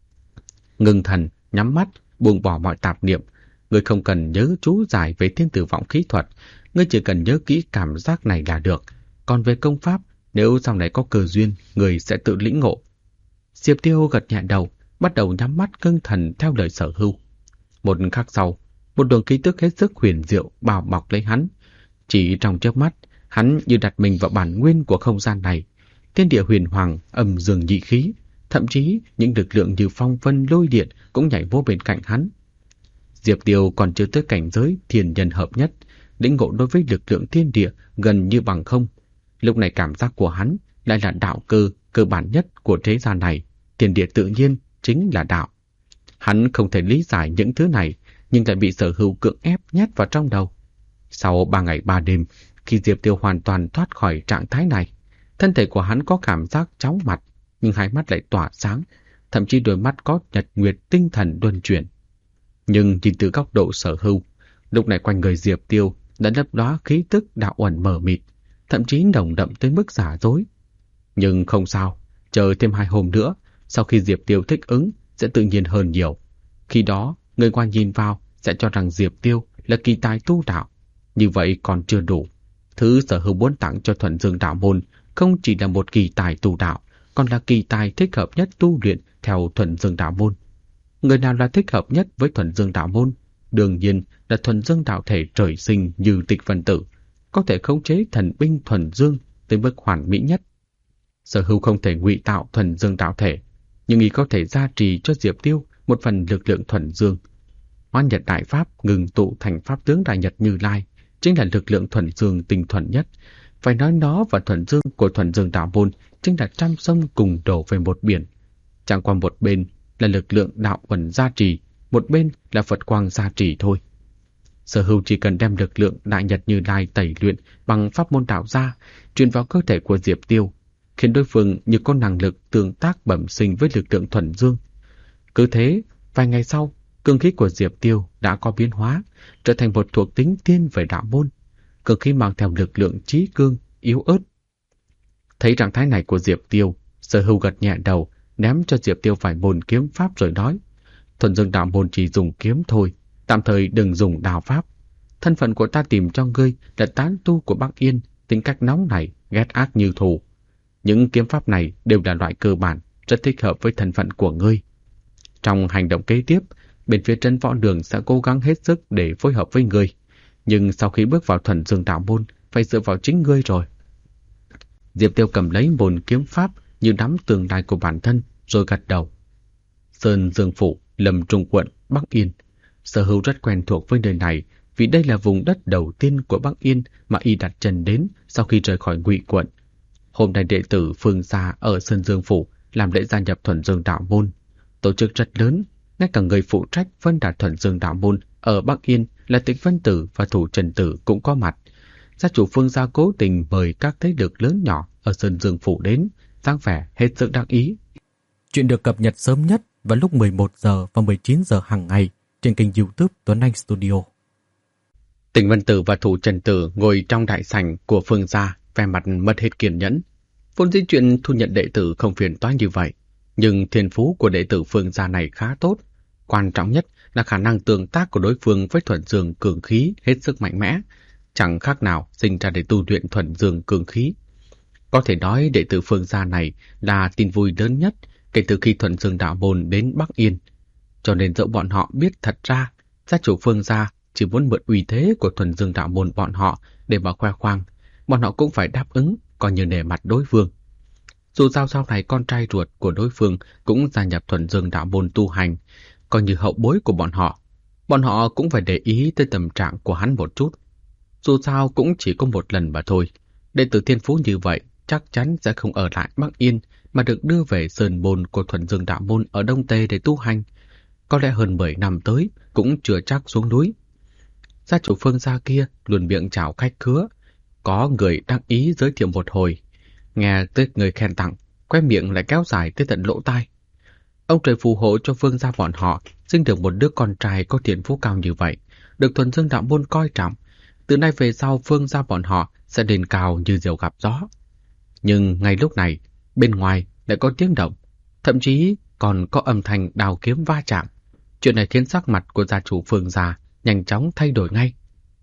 Ngưng thần, nhắm mắt, buông bỏ mọi tạp niệm. Ngươi không cần nhớ chú giải về thiên tử vọng khí thuật, ngươi chỉ cần nhớ kỹ cảm giác này là được. Còn về công pháp, nếu sau này có cơ duyên, ngươi sẽ tự lĩnh ngộ. Diệp Tiêu gật nhẹ đầu, bắt đầu nhắm mắt ngưng thần theo lời Sở Hưu. Một khắc sau, một luồng khí tức hết sức huyền diệu bao bọc lấy hắn. Chỉ trong chớp mắt, hắn như đặt mình vào bản nguyên của không gian này. Thiên địa huyền hoàng, âm dương nhị khí, thậm chí những lực lượng như phong vân lôi điện cũng nhảy vô bên cạnh hắn. Diệp Tiêu còn chưa tới cảnh giới thiên nhân hợp nhất, lĩnh ngộ đối với lực lượng thiên địa gần như bằng không. Lúc này cảm giác của hắn lại là đạo cơ bản nhất của thế gian này. Thiên địa tự nhiên chính là đạo. Hắn không thể lý giải những thứ này, nhưng lại bị Sở Hưu cưỡng ép nhét vào trong đầu. Sau 3 ngày 3 đêm, khi Diệp Tiêu hoàn toàn thoát khỏi trạng thái này, thân thể của hắn có cảm giác chóng mặt, nhưng hai mắt lại tỏa sáng, thậm chí đôi mắt có nhật nguyệt tinh thần luân chuyển. Nhưng nhìn từ góc độ Sở Hưu, lúc này quanh người Diệp Tiêu đã lấp lóa khí tức đạo uẩn mờ mịt, thậm chí nồng đậm tới mức giả dối. Nhưng không sao, chờ thêm 2 hôm nữa, sau khi Diệp Tiêu thích ứng sẽ tự nhiên hơn nhiều. Khi đó, người ngoài nhìn vào sẽ cho rằng Diệp Tiêu là kỳ tài tu đạo. Như vậy còn chưa đủ. Thứ Sở Hưu muốn tặng cho Thuần Dương đạo môn không chỉ là một kỳ tài tu đạo, còn là kỳ tài thích hợp nhất tu luyện theo Thuần Dương đạo môn. Người nào là thích hợp nhất với Thuần Dương đạo môn? Đương nhiên là Thuần Dương đạo thể trời sinh như Tịch Vân Tử, có thể khống chế thần binh Thuần Dương tới mức hoàn mỹ nhất. Sở Hưu không thể ngụy tạo Thuần Dương đạo thể, nhưng y có thể gia trì cho Diệp Tiêu một phần lực lượng Thuần Dương. Hoán Nhật Đại Pháp ngừng tụ thành pháp tướng Đại Nhật Như Lai chính là lực lượng Thuần Dương tinh thuần nhất. Phải nói nó và Thuần Dương của Thuần Dương đạo môn chính là trăm sông cùng đổ về một biển. Chẳng qua một bên là lực lượng đạo uẩn gia trì, một bên là Phật quang gia trì thôi. Sở Hưu chỉ cần đem lực lượng Đại Nhật Như Lai tẩy luyện bằng pháp môn đạo gia, truyền vào cơ thể của Diệp Tiêu, khiến đối phương như có năng lực tương tác bẩm sinh với lực lượng Thuần Dương. Cứ thế, vài ngày sau, cương khí của Diệp Tiêu đã có biến hóa, trở thành một thuộc tính thiên về đạo môn. Cương khí mang theo lực lượng trí cương, yếu ớt. Thấy trạng thái này của Diệp Tiêu, Sở Hưu gật nhẹ đầu, ném cho Diệp Tiêu vài môn kiếm pháp rồi nói: Thuần Dương đạo môn chỉ dùng kiếm thôi, tạm thời đừng dùng đao pháp. Thân phận của ta tìm cho ngươi là tán tu của Bắc Yên, tính cách nóng nảy, ghét ác như thù. Những kiếm pháp này đều là loại cơ bản, rất thích hợp với thân phận của ngươi. Trong hành động kế tiếp, bên phía Trấn Võ Đường sẽ cố gắng hết sức để phối hợp với ngươi. Nhưng sau khi bước vào Thuần Dương đạo môn, phải dựa vào chính ngươi rồi. Diệp Tiêu cầm lấy môn kiếm pháp như nắm tương lai của bản thân, rồi gật đầu. Sơn Dương Phủ, Lâm Trung quận, Bắc Yên. Sở Hưu rất quen thuộc với nơi này, vì đây là vùng đất đầu tiên của Bắc Yên mà y đặt chân đến sau khi rời khỏi Ngụy quận. Hôm nay đệ tử Phương Gia ở Sơn Dương Phủ làm lễ gia nhập Thuần Dương đạo môn. Tổ chức rất lớn, ngay cả người phụ trách Vân Đạt Thuần Dương đạo môn ở Bắc Yên là Tịch Vân Tử và Thủ Trần Tử cũng có mặt. Gia chủ Phương Gia cố tình mời các thế lực lớn nhỏ ở Sơn Dương Phủ đến, dáng vẻ hết sức đáng ý. Chuyện được cập nhật sớm nhất vào lúc 11 giờ và 19 giờ hàng ngày trên kênh YouTube Tuấn Anh Studio. Tịch Vân Tử và Thủ Trần Tử ngồi trong đại sảnh của Phương Gia, vẻ mặt mất hết kiên nhẫn. Vốn dĩ chuyện thu nhận đệ tử không phiền toái như vậy, nhưng thiên phú của đệ tử Phương gia này khá tốt. Quan trọng nhất là khả năng tương tác của đối phương với thuần dương cường khí hết sức mạnh mẽ, chẳng khác nào sinh ra để tu luyện thuần dương cường khí. Có thể nói đệ tử Phương gia này là tin vui lớn nhất kể từ khi thuần dương đạo môn đến Bắc Yên. Cho nên dẫu bọn họ biết thật ra gia chủ Phương gia chỉ muốn mượn uy thế của thuần dương đạo môn bọn họ để mà khoe khoang, bọn họ cũng phải đáp ứng, coi như nể mặt đối phương. Dù sao sau này con trai ruột của đối phương cũng gia nhập thuần dương đạo môn tu hành, coi như hậu bối của bọn họ cũng phải để ý tới tâm trạng của hắn một chút. Dù sao cũng chỉ có một lần mà thôi, đệ tử thiên phú như vậy chắc chắn sẽ không ở lại Bắc Yên mà được đưa về sơn môn của thuần dương đạo môn ở Đông Tây để tu hành. Có lẽ hơn 10 năm tới cũng chưa chắc xuống núi. Gia chủ Phương gia kia luôn miệng chào khách khứa, có người đắc ý giới thiệu một hồi, nghe tới người khen tặng, khóe miệng lại kéo dài tới tận lỗ tai. Ông trời phù hộ cho Phương gia bọn họ sinh được một đứa con trai có thiên phú cao như vậy, được thuần dương đạo môn coi trọng. Từ nay về sau Phương gia bọn họ sẽ lên cao như diều gặp gió. Nhưng ngay lúc này, bên ngoài lại có tiếng động, thậm chí còn có âm thanh đao kiếm va chạm. Chuyện này khiến sắc mặt của gia chủ Phương gia nhanh chóng thay đổi ngay.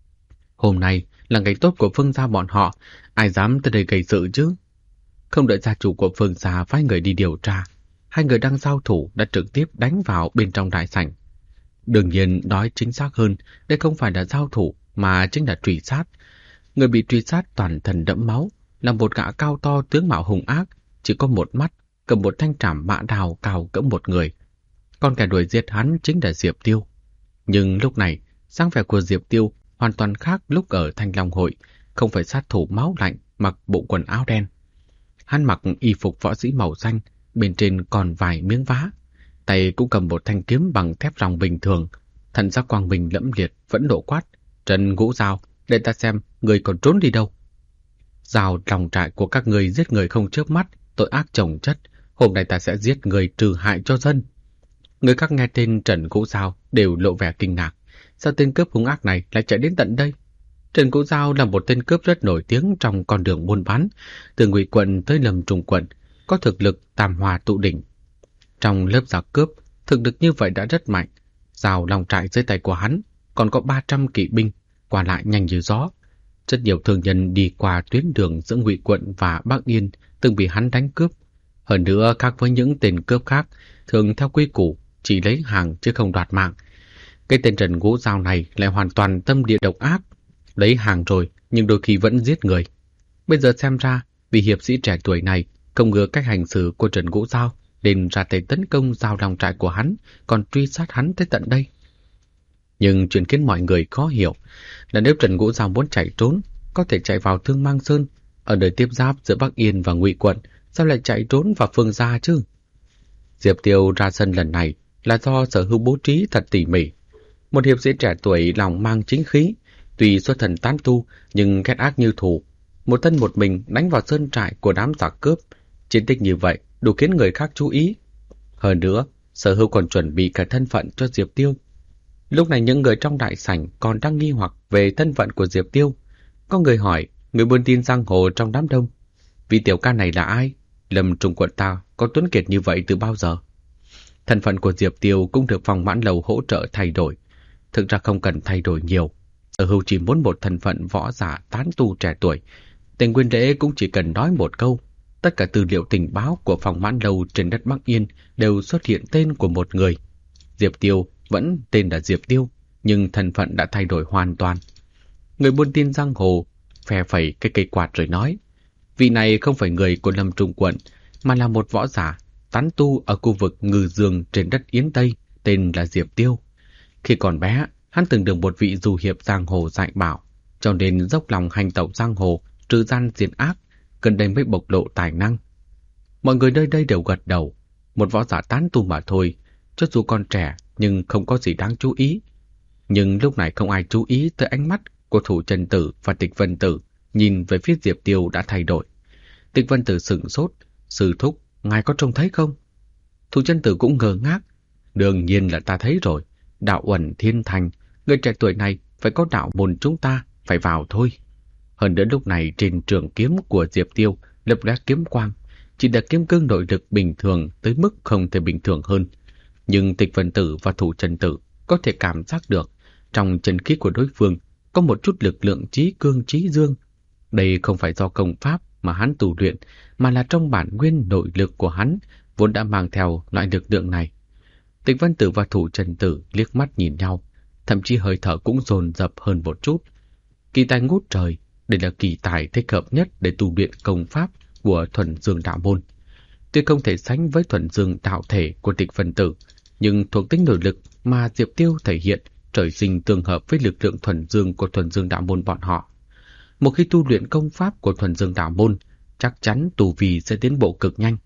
Hôm nay là ngày tốt của Phương gia bọn họ, ai dám tới đây gây sự chứ? Không đợi gia chủ của Phương gia phái người đi điều tra, hai người đang giao thủ đã trực tiếp đánh vào bên trong đại sảnh. Đương nhiên nói chính xác hơn, đây không phải là giao thủ mà chính là truy sát. Người bị truy sát toàn thân đẫm máu, là một gã cao to tướng mạo hung ác, chỉ có một mắt, cầm một thanh trảm mã đào cao cỡ một người. Còn kẻ đuổi giết hắn chính là Diệp Tiêu. Nhưng lúc này, dáng vẻ của Diệp Tiêu hoàn toàn khác lúc ở Thanh Long hội, không phải sát thủ máu lạnh, mặc bộ quần áo đen. Hắn mặc y phục võ sĩ màu xanh, bên trên còn vài miếng vá, tay cũng cầm một thanh kiếm bằng thép ròng bình thường, thần sắc quang minh lẫm liệt, vẫn nộ quát: "Trần Ngũ Giao, để ta xem người còn trốn đi đâu." "Giao lòng trại của các người giết người không chớp mắt, tội ác chồng chất, hôm nay ta sẽ giết người trừ hại cho dân." Người khác nghe tên Trần Ngũ Giao đều lộ vẻ kinh ngạc. Sao tên cướp hung ác này lại chạy đến tận đây? Trần Ngũ Giao là một tên cướp rất nổi tiếng trong con đường buôn bán, từ Ngụy quận tới Lâm Trùng quận, có thực lực tam hòa tụ đỉnh. Trong lớp giặc cướp, thực lực như vậy đã rất mạnh. Giao lòng trại dưới tay của hắn còn có 300 kỵ binh, qua lại nhanh như gió. Rất nhiều thương nhân đi qua tuyến đường giữa Ngụy quận và Bắc Yên từng bị hắn đánh cướp. Hơn nữa, khác với những tên cướp khác, thường theo quy củ chỉ lấy hàng chứ không đoạt mạng. Cái tên Trần Ngũ Giao này lại hoàn toàn tâm địa độc ác, lấy hàng rồi nhưng đôi khi vẫn giết người. Bây giờ xem ra, vị hiệp sĩ trẻ tuổi này không ngờ cách hành xử của Trần Ngũ Giao, nên ra tay tấn công Giao lòng trại của hắn, còn truy sát hắn tới tận đây. Nhưng chuyện khiến mọi người khó hiểu là nếu Trần Ngũ Giao muốn chạy trốn, có thể chạy vào Thương Mang Sơn, ở nơi tiếp giáp giữa Bắc Yên và Ngụy quận, sao lại chạy trốn vào Phương gia chứ? Diệp Tiêu ra sân lần này là do Sở Hữu bố trí thật tỉ mỉ. Một hiệp sĩ trẻ tuổi lòng mang chính khí, tuy xuất thân tán tu nhưng ghét ác như thù, một thân một mình đánh vào sơn trại của đám giặc cướp, chiến tích như vậy đủ khiến người khác chú ý. Hơn nữa, Sở Hữu còn chuẩn bị cả thân phận cho Diệp Tiêu. Lúc này những người trong đại sảnh còn đang nghi hoặc về thân phận của Diệp Tiêu. Có người hỏi người buôn tin giang hồ trong đám đông: "Vị tiểu ca này là ai? Lâm Trùng quận ta có tuấn kiệt như vậy từ bao giờ?" Thân phận của Diệp Tiêu cũng được Phong Mãn Lầu hỗ trợ thay đổi. Thực ra không cần thay đổi nhiều. Sở Hữu chỉ muốn một thân phận võ giả tán tu trẻ tuổi. Tên Nguyên Đế cũng chỉ cần nói một câu. Tất cả tư liệu tình báo của Phong Mãn Lầu trên đất Bắc Yên đều xuất hiện tên của một người. Diệp Tiêu vẫn tên là Diệp Tiêu, nhưng thân phận đã thay đổi hoàn toàn. Người buôn tin giang hồ phe phẩy cái cây quạt rồi nói: "Vị này không phải người của Lâm Trung quận, mà là một võ giả tán tu ở khu vực Ngư Dương trên đất Yến Tây, tên là Diệp Tiêu. Khi còn bé, hắn từng được một vị du hiệp giang hồ dạy bảo, cho nên dốc lòng hành tẩu giang hồ, trừ gian diệt ác, gần đây mới bộc lộ tài năng." Mọi người nơi đây đều gật đầu. Một võ giả tán tu mà thôi, cho dù còn trẻ nhưng không có gì đáng chú ý. Nhưng lúc này không ai chú ý tới ánh mắt của Thủ Chân Tử và Tịch Vân Tử nhìn về phía Diệp Tiêu đã thay đổi. Tịch Vân Tử sửng sốt: "Sư thúc, ngài có trông thấy không?" Thủ Chân Tử cũng ngơ ngác: "Đương nhiên là ta thấy rồi. Đạo Uẩn Thiên Thành, người trẻ tuổi này phải có đạo môn chúng ta phải vào thôi." Hơn nữa lúc này trên trường kiếm của Diệp Tiêu lấp lóe kiếm quang, chỉ là kiếm cương nội lực bình thường tới mức không thể bình thường hơn. Nhưng Tịch Vân Tử và Thủ Trần Tử có thể cảm giác được trong chân khí của đối phương có một chút lực lượng chí cương chí dương. Đây không phải do công pháp mà hắn tu luyện, mà là trong bản nguyên nội lực của hắn vốn đã mang theo loại lực lượng này. Tịch Vân Tử và Thủ Trần Tử liếc mắt nhìn nhau, thậm chí hơi thở cũng dồn dập hơn một chút. Kỳ tài ngút trời, đây là kỳ tài thích hợp nhất để tu luyện công pháp của Thuần Dương đạo môn. Tuy không thể sánh với Thuần Dương đạo thể của Tịch Vân Tử, nhưng thuộc tính nội lực mà Diệp Tiêu thể hiện trời sinh tương hợp với lực lượng Thuần Dương của Thuần Dương đạo môn bọn họ. Một khi tu luyện công pháp của Thuần Dương đạo môn, chắc chắn tu vi sẽ tiến bộ cực nhanh.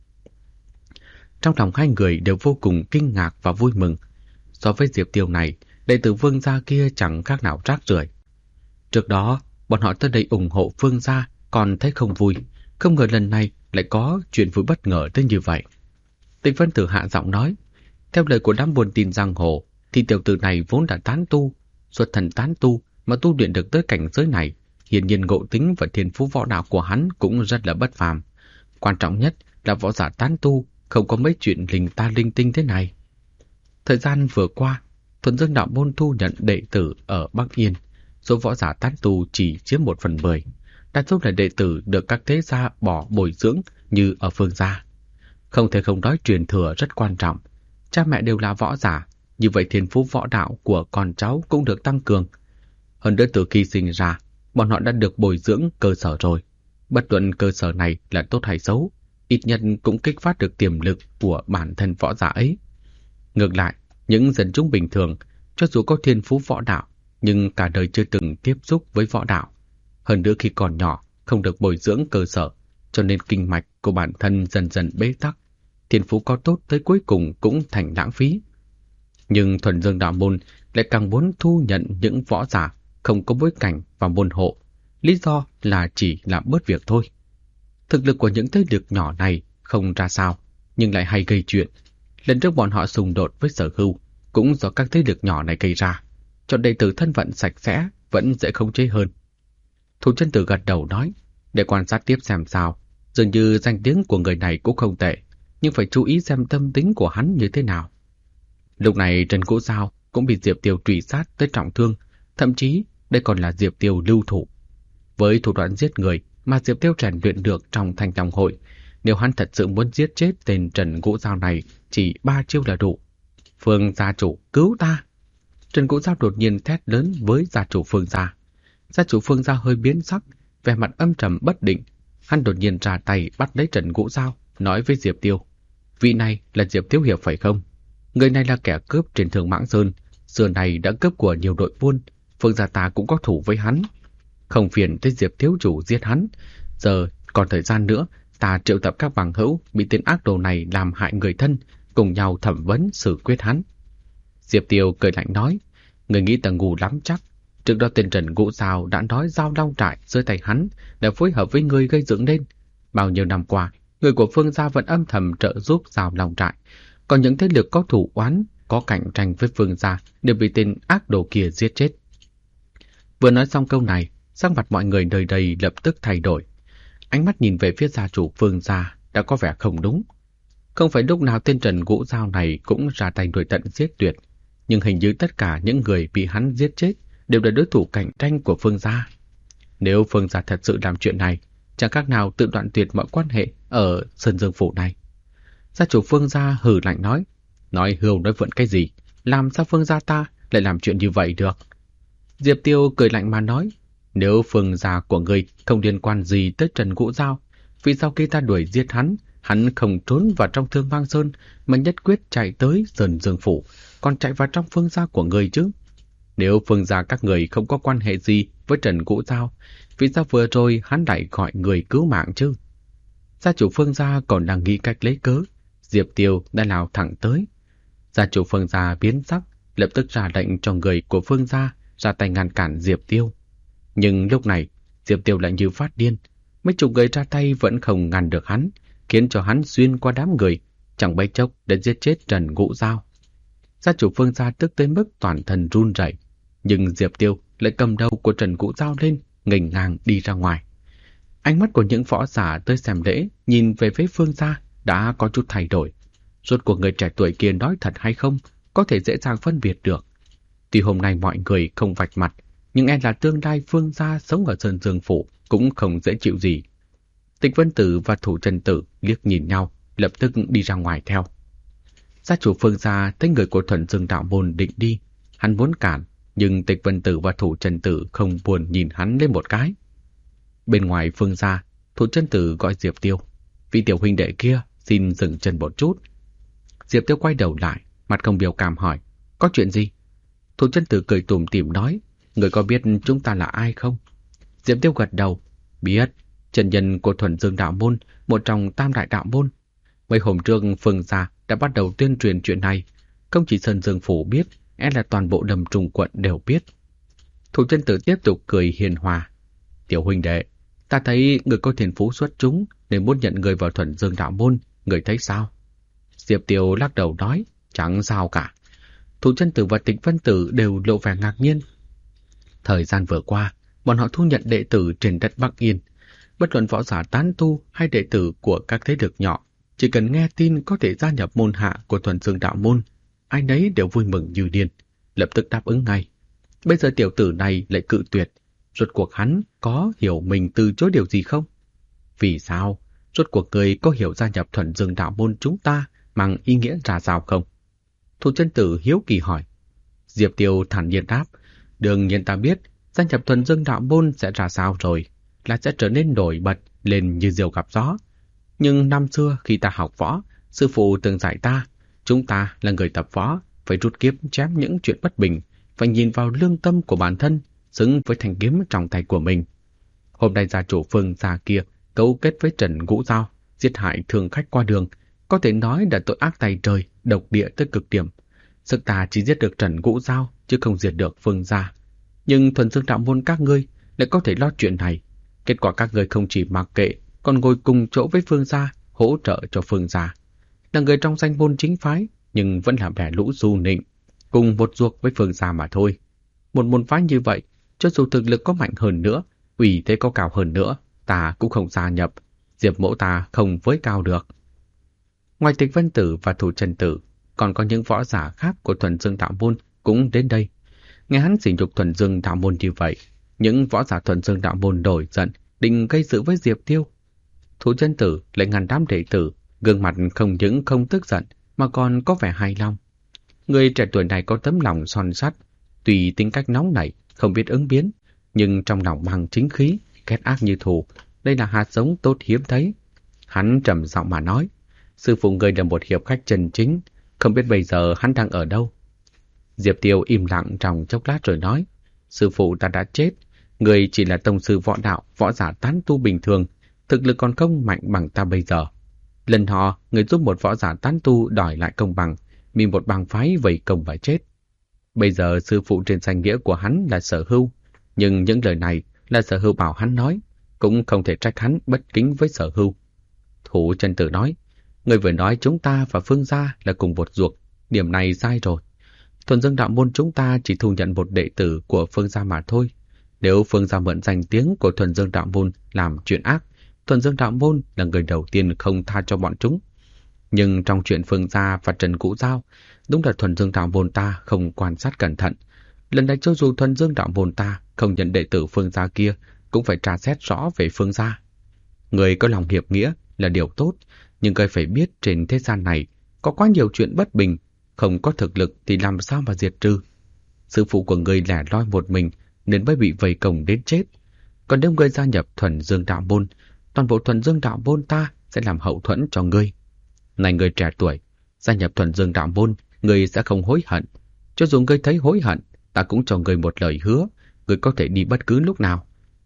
Trong lòng hai người đều vô cùng kinh ngạc và vui mừng. So với Diệp Tiêu này, đệ tử Vương gia kia chẳng khác nào rác rưởi. Trước đó, bọn họ tới đây ủng hộ Vương gia, còn thấy không vui. Không ngờ lần này lại có chuyện vui bất ngờ tới như vậy. Tịch Vân Tử hạ giọng nói, theo lời của đám buôn tin giang hồ, thì tiểu tử này vốn đã tán tu, xuất thần tán tu mà tu luyện được tới cảnh giới này. Hiển nhiên ngộ tính và thiên phú võ đạo của hắn cũng rất là bất phàm. Quan trọng nhất là võ giả tán tu không có mấy chuyện linh ta linh tinh thế này. Thời gian vừa qua, Thuần Dương đạo môn thu nhận đệ tử ở Bắc Yên, số võ giả tán tu chỉ chiếm 1/10. Đa số là đệ tử được các thế gia bỏ bồi dưỡng như ở Phương gia. Không thể không nói truyền thừa rất quan trọng. Cha mẹ đều là võ giả, như vậy thiên phú võ đạo của con cháu cũng được tăng cường. Hơn nữa từ khi sinh ra, bọn họ đã được bồi dưỡng cơ sở rồi. Bất luận cơ sở này là tốt hay xấu, ít nhất cũng kích phát được tiềm lực của bản thân võ giả ấy. Ngược lại, những dân chúng bình thường, cho dù có thiên phú võ đạo, nhưng cả đời chưa từng tiếp xúc với võ đạo. Hơn nữa khi còn nhỏ, không được bồi dưỡng cơ sở, cho nên kinh mạch của bản thân dần dần bế tắc. Thiên phú có tốt tới cuối cùng cũng thành lãng phí. Nhưng Thuần Dương đạo môn lại càng muốn thu nhận những võ giả không có bối cảnh và môn hộ. Lý do là chỉ làm bớt việc thôi. Thực lực của những thế lực nhỏ này không ra sao, nhưng lại hay gây chuyện. Lần trước bọn họ xung đột với Sở Hưu cũng do các thế lực nhỏ này gây ra. Chọn đệ tử thân phận sạch sẽ vẫn dễ khống chế hơn. Thủ Chân Tử gật đầu nói, để quan sát tiếp xem sao. Dường như danh tiếng của người này cũng không tệ, nhưng phải chú ý xem tâm tính của hắn như thế nào. Lúc này Trần Vũ Giao cũng bị Diệp Tiêu truy sát tới trọng thương, thậm chí đây còn là Diệp Tiêu lưu thủ. Với thủ đoạn giết người mà Diệp Tiêu rèn luyện được trong Thanh Long hội, nếu hắn thật sự muốn giết chết tên Trần Vũ Giao này, chỉ 3 chiêu là đủ. Phương gia chủ, cứu ta! Trần Vũ Giao đột nhiên thét lớn với gia chủ Phương gia. Gia chủ Phương gia hơi biến sắc, vẻ mặt âm trầm bất định. Hắn đột nhiên ra tay bắt lấy Trần Vũ Giao, nói với Diệp Tiêu, vị này là Diệp Thiếu Hiệp phải không? Người này là kẻ cướp trên Thường Mãng Sơn, xưa này đã cướp của nhiều đội buôn, Phương gia ta cũng có thủ với hắn. Không phiền tới Diệp thiếu chủ giết hắn. Giờ còn thời gian nữa, ta triệu tập các bằng hữu bị tên ác đồ này làm hại người thân, cùng nhau thẩm vấn xử quyết hắn. Diệp Tiêu cười lạnh nói, người nghĩ ta ngu lắm chắc. Trước đó tên Trần Vũ Giao đã nói Giao Long Trại dưới tay hắn đã phối hợp với người gây dựng nên. Bao nhiêu năm qua, người của Phương gia vẫn âm thầm trợ giúp Giao Long Trại. Còn những thế lực có thủ oán, có cạnh tranh với Phương gia đều bị tên ác đồ kia giết chết. Vừa nói xong câu này, sắc mặt mọi người nơi đây lập tức thay đổi. Ánh mắt nhìn về phía gia chủ Phương gia đã có vẻ không đúng. Không phải lúc nào tên Trần Vũ Giao này cũng ra tay đuổi tận giết tuyệt, nhưng hình như tất cả những người bị hắn giết chết đều là đối thủ cạnh tranh của Phương gia. Nếu Phương gia thật sự làm chuyện này, chẳng khác nào tự đoạn tuyệt mọi quan hệ ở Sơn Dương Phủ này. Gia chủ Phương gia hừ lạnh nói hưu nói vượn cái gì, làm sao Phương gia ta lại làm chuyện như vậy được? Diệp Tiêu cười lạnh mà nói, nếu Phương gia của ngươi không liên quan gì tới Trần Vũ Giao, vì sao khi ta đuổi giết hắn không trốn vào trong Thương Mang Sơn mà nhất quyết chạy tới Sơn Dương Phủ, còn chạy vào trong Phương gia của ngươi chứ? Nếu Phương gia các người không có quan hệ gì với Trần Vũ Giao, vì sao vừa rồi hắn lại gọi người cứu mạng chứ? Gia chủ Phương gia còn đang nghĩ cách lấy cớ, Diệp Tiêu đã lao thẳng tới. Gia chủ Phương gia biến sắc, lập tức ra lệnh cho người của Phương gia ra tay ngăn cản Diệp Tiêu. Nhưng lúc này, Diệp Tiêu lại như phát điên. Mấy chục người ra tay vẫn không ngăn được hắn, khiến cho hắn xuyên qua đám người, chẳng mấy chốc đã giết chết Trần Vũ Giao. Gia chủ Phương gia tức tới mức toàn thân run rẩy, nhưng Diệp Tiêu lại cầm đầu của Trần Vũ Giao lên, nghênh ngang đi ra ngoài. Ánh mắt của những võ giả tới xem lễ nhìn về phía Phương gia đã có chút thay đổi. Rốt cuộc người trẻ tuổi kia nói thật hay không có thể dễ dàng phân biệt được. Tuy hôm nay mọi người không vạch mặt, nhưng e là tương lai Phương gia sống ở Sơn Dương Phủ cũng không dễ chịu gì. Tịch Vân Tử và Thủ Trần Tử liếc nhìn nhau, lập tức đi ra ngoài theo. Gia chủ Phương gia thấy người của Thuần Dương đạo môn định đi, hắn muốn cản, nhưng Tịch Vân Tử và Thủ Trần Tử không buồn nhìn hắn lên một cái. Bên ngoài Phương gia, Thủ Trần Tử gọi Diệp Tiêu. Vị tiểu huynh đệ kia xin dừng chân một chút. Diệp Tiêu quay đầu lại, mặt không biểu cảm hỏi, có chuyện gì? Thủ Trần Tử cười tủm tỉm nói, người có biết chúng ta là ai không? Diệp Tiêu gật đầu, biết, chân nhân của Thuần Dương đạo môn, một trong tam đại đạo môn. Mấy hôm trước Phương gia đã bắt đầu tuyên truyền chuyện này, không chỉ Sơn Dương Phủ biết, e là toàn bộ Đầm Trùng quận đều biết. Thủ Trần Tử tiếp tục cười hiền hòa, tiểu huynh đệ, ta thấy người có thiên phú xuất chúng nên muốn nhận người vào Thuần Dương đạo môn, người thấy sao? Diệp Tiêu lắc đầu nói, chẳng sao cả. Thủ Trần Tử và Tịch Vân Tử đều lộ vẻ ngạc nhiên. Thời gian vừa qua, bọn họ thu nhận đệ tử trên đất Bắc Yên. Bất luận võ giả tán tu hay đệ tử của các thế lực nhỏ, chỉ cần nghe tin có thể gia nhập môn hạ của Thuần Dương đạo môn, ai nấy đều vui mừng như điên, lập tức đáp ứng ngay. Bây giờ tiểu tử này lại cự tuyệt, rốt cuộc hắn có hiểu mình từ chối điều gì không? Vì sao? Rốt cuộc người có hiểu gia nhập Thuần Dương đạo môn chúng ta mang ý nghĩa ra sao không? Thủ Trần Tử hiếu kỳ hỏi. Diệp Tiêu thản nhiên đáp, đương nhiên ta biết gia nhập Thuần Dương đạo môn sẽ ra sao rồi, là sẽ trở nên nổi bật lên như diều gặp gió. Nhưng năm xưa khi ta học võ, sư phụ từng dạy ta, chúng ta là người tập võ, phải rút kiếm chém những chuyện bất bình, phải nhìn vào lương tâm của bản thân, xứng với thanh kiếm trong tay của mình. Hôm nay gia chủ Phương gia kia cấu kết với Trần Ngũ Giao, giết hại thương khách qua đường, có thể nói là tội ác tày trời, độc địa tới cực điểm. Sức ta chỉ giết được Trần Ngũ Giao, chứ không diệt được Phương gia. Nhưng Thuần Dương đạo môn các ngươi lại có thể lo chuyện này. Kết quả các ngươi không chỉ mặc kệ, còn ngồi cùng chỗ với Phương gia, hỗ trợ cho Phương gia. Là người trong danh môn chính phái, nhưng vẫn là bè lũ du nịnh, cùng một ruột với Phương gia mà thôi. Một môn phái như vậy, cho dù thực lực có mạnh hơn nữa, uy thế có cao hơn nữa, ta cũng không gia nhập. Diệp mẫu ta không với cao được. Ngoài Tịch Vân Tử và Thủ Trần Tử, còn có những võ giả khác của Thuần Dương đạo môn cũng đến đây. Nghe hắn sỉ nhục Thuần Dương đạo môn như vậy, những võ giả Thuần Dương đạo môn nổi giận, định gây sự với Diệp Tiêu. Thủ Trần Tử lại ngăn đám đệ tử, gương mặt không những không tức giận mà còn có vẻ hài lòng. Người trẻ tuổi này có tấm lòng son sắt, tùy tính cách nóng nảy, không biết ứng biến, nhưng trong lòng mang chính khí, ghét ác như thù. Đây là hạt giống tốt hiếm thấy. Hắn trầm giọng mà nói, sư phụ người là một hiệp khách chân chính, không biết bây giờ hắn đang ở đâu. Diệp Tiêu im lặng trong chốc lát rồi nói, sư phụ ta đã chết, người chỉ là tông sư võ đạo, võ giả tán tu bình thường, thực lực còn không mạnh bằng ta bây giờ. Lần họ, người giúp một võ giả tán tu đòi lại công bằng, bị một bang phái vây công và chết. Bây giờ sư phụ trên danh nghĩa của hắn là Sở Hưu, nhưng những lời này là Sở Hưu bảo hắn nói, cũng không thể trách hắn bất kính với Sở Hưu. Thủ Trần Tử nói, người vừa nói chúng ta và Phương gia là cùng một ruột, điểm này sai rồi. Thuần Dương đạo môn chúng ta chỉ thu nhận một đệ tử của Phương gia mà thôi. Nếu Phương gia mượn danh tiếng của Thuần Dương đạo môn làm chuyện ác, Thuần Dương đạo môn là người đầu tiên không tha cho bọn chúng. Nhưng trong chuyện Phương gia và Trần Ngũ Giao, đúng là Thuần Dương đạo môn ta không quan sát cẩn thận. Lần này cho dù Thuần Dương đạo môn ta không nhận đệ tử Phương gia kia, cũng phải tra xét rõ về Phương gia. Người có lòng hiệp nghĩa là điều tốt, nhưng người phải biết trên thế gian này có quá nhiều chuyện bất bình, không có thực lực thì làm sao mà diệt trừ. Sư phụ của người lẻ loi một mình nên mới bị vây công đến chết. Còn nếu người gia nhập Thuần Dương đạo môn, toàn bộ Thuần Dương đạo môn ta sẽ làm hậu thuẫn cho ngươi. Này người trẻ tuổi, gia nhập Thuần Dương đạo môn, ngươi sẽ không hối hận. Cho dù ngươi thấy hối hận, ta cũng cho ngươi một lời hứa, ngươi có thể đi bất cứ lúc nào.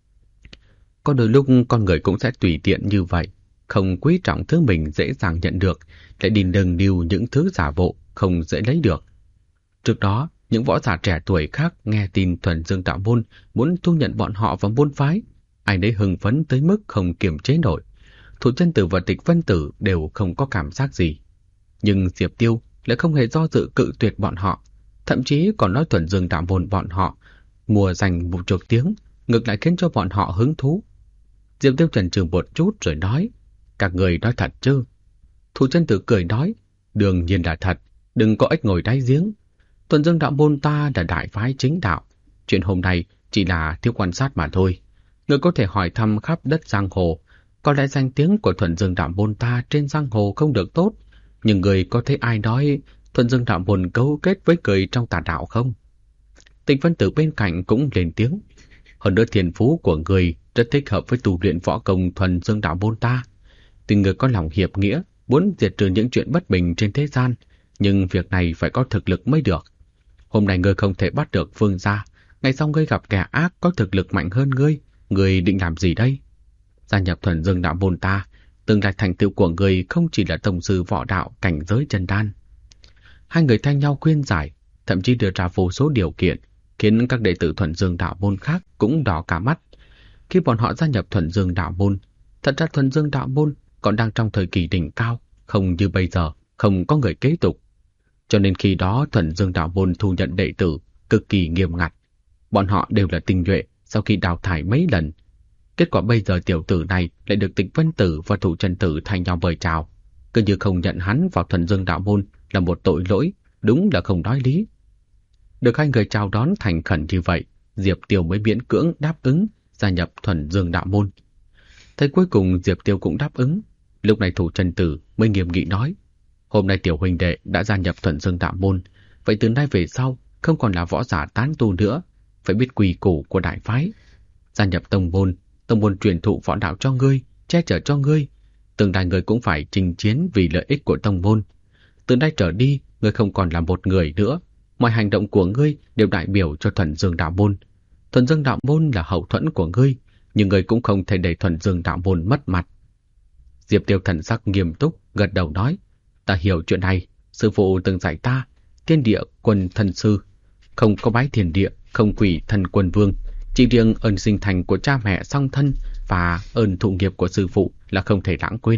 Có đôi lúc con người cũng sẽ tùy tiện như vậy, không quý trọng thứ mình dễ dàng nhận được, lại đi nâng niu những thứ giả bộ không dễ lấy được. Trước đó, những võ giả trẻ tuổi khác nghe tin Thuần Dương đạo môn muốn thu nhận bọn họ vào môn phái, ai nấy hưng phấn tới mức không kiềm chế nổi. Thủ Trần Tử và Tịch Vân Tử đều không có cảm giác gì. Nhưng Diệp Tiêu lại không hề do dự cự tuyệt bọn họ, thậm chí còn nói Thuần Dương đạo môn bọn họ mùa dành một chục tiếng, ngược lại khiến cho bọn họ hứng thú. Diệp Tiêu chần chừ một chút rồi nói, các người nói thật chứ? Thủ chân tử cười nói, đương nhiên là thật, đừng có ếch ngồi đáy giếng. Thuần Dương đạo môn ta là đại phái chính đạo. Chuyện hôm nay chỉ là thiếu quan sát mà thôi. Người có thể hỏi thăm khắp đất giang hồ. Có lẽ danh tiếng của Thuần Dương đạo môn ta trên giang hồ không được tốt, nhưng người có thấy ai nói Thuần Dương đạo môn cấu kết với người trong tà đạo không? Tịch Vân Tử bên cạnh cũng lên tiếng. Hơn nữa thiên phú của người rất thích hợp với tu luyện võ công Thuần Dương đạo môn ta. Tuy người có lòng hiệp nghĩa, muốn diệt trừ những chuyện bất bình trên thế gian, nhưng việc này phải có thực lực mới được. Hôm nay ngươi không thể bắt được Vương gia, ngày sau ngươi gặp kẻ ác có thực lực mạnh hơn ngươi định làm gì đây? Gia nhập Thuần Dương đạo môn ta, tương lai thành tựu của ngươi không chỉ là tổng sư võ đạo cảnh giới chân đan. Hai người thay nhau khuyên giải, thậm chí đưa ra vô số điều kiện, khiến các đệ tử Thuần Dương đạo môn khác cũng đỏ cả mắt. Khi bọn họ gia nhập Thuần Dương đạo môn, thật ra Thuần Dương đạo môn còn đang trong thời kỳ đỉnh cao, không như bây giờ, không có người kế tục. Cho nên khi đó Thuần Dương đạo môn thu nhận đệ tử cực kỳ nghiêm ngặt. Bọn họ đều là tinh nhuệ sau khi đào thải mấy lần. Kết quả bây giờ tiểu tử này lại được Tịch Vân Tử và Thủ Chân Tử thay nhau mời chào. Cứ như không nhận hắn vào Thuần Dương đạo môn là một tội lỗi, đúng là không nói lý. Được hai người chào đón thành khẩn như vậy, Diệp Tiêu mới miễn cưỡng đáp ứng gia nhập Thuần Dương đạo môn. Thấy cuối cùng Diệp Tiêu cũng đáp ứng, lúc này Thủ Chân Tử mới nghiêm nghị nói, hôm nay tiểu huynh đệ đã gia nhập Thuần Dương đạo môn, vậy từ nay về sau không còn là võ giả tán tu nữa, phải biết quy củ của đại phái. Gia nhập tông môn truyền thụ võ đạo cho ngươi, che chở cho ngươi, tương lai ngươi cũng phải chinh chiến vì lợi ích của tông môn. Từ nay trở đi, ngươi không còn là một người nữa, mọi hành động của ngươi đều đại biểu cho Thuần Dương đạo môn. Thuần Dương đạo môn là hậu thuẫn của ngươi, nhưng ngươi cũng không thể để Thuần Dương đạo môn mất mặt. Diệp Tiêu thần sắc nghiêm túc, gật đầu nói, ta hiểu chuyện này, sư phụ từng dạy ta, thiên địa quân thần sư, không có bái thiên địa, không quỷ thần quân vương, chỉ riêng ơn sinh thành của cha mẹ song thân và ơn thụ nghiệp của sư phụ là không thể lãng quên.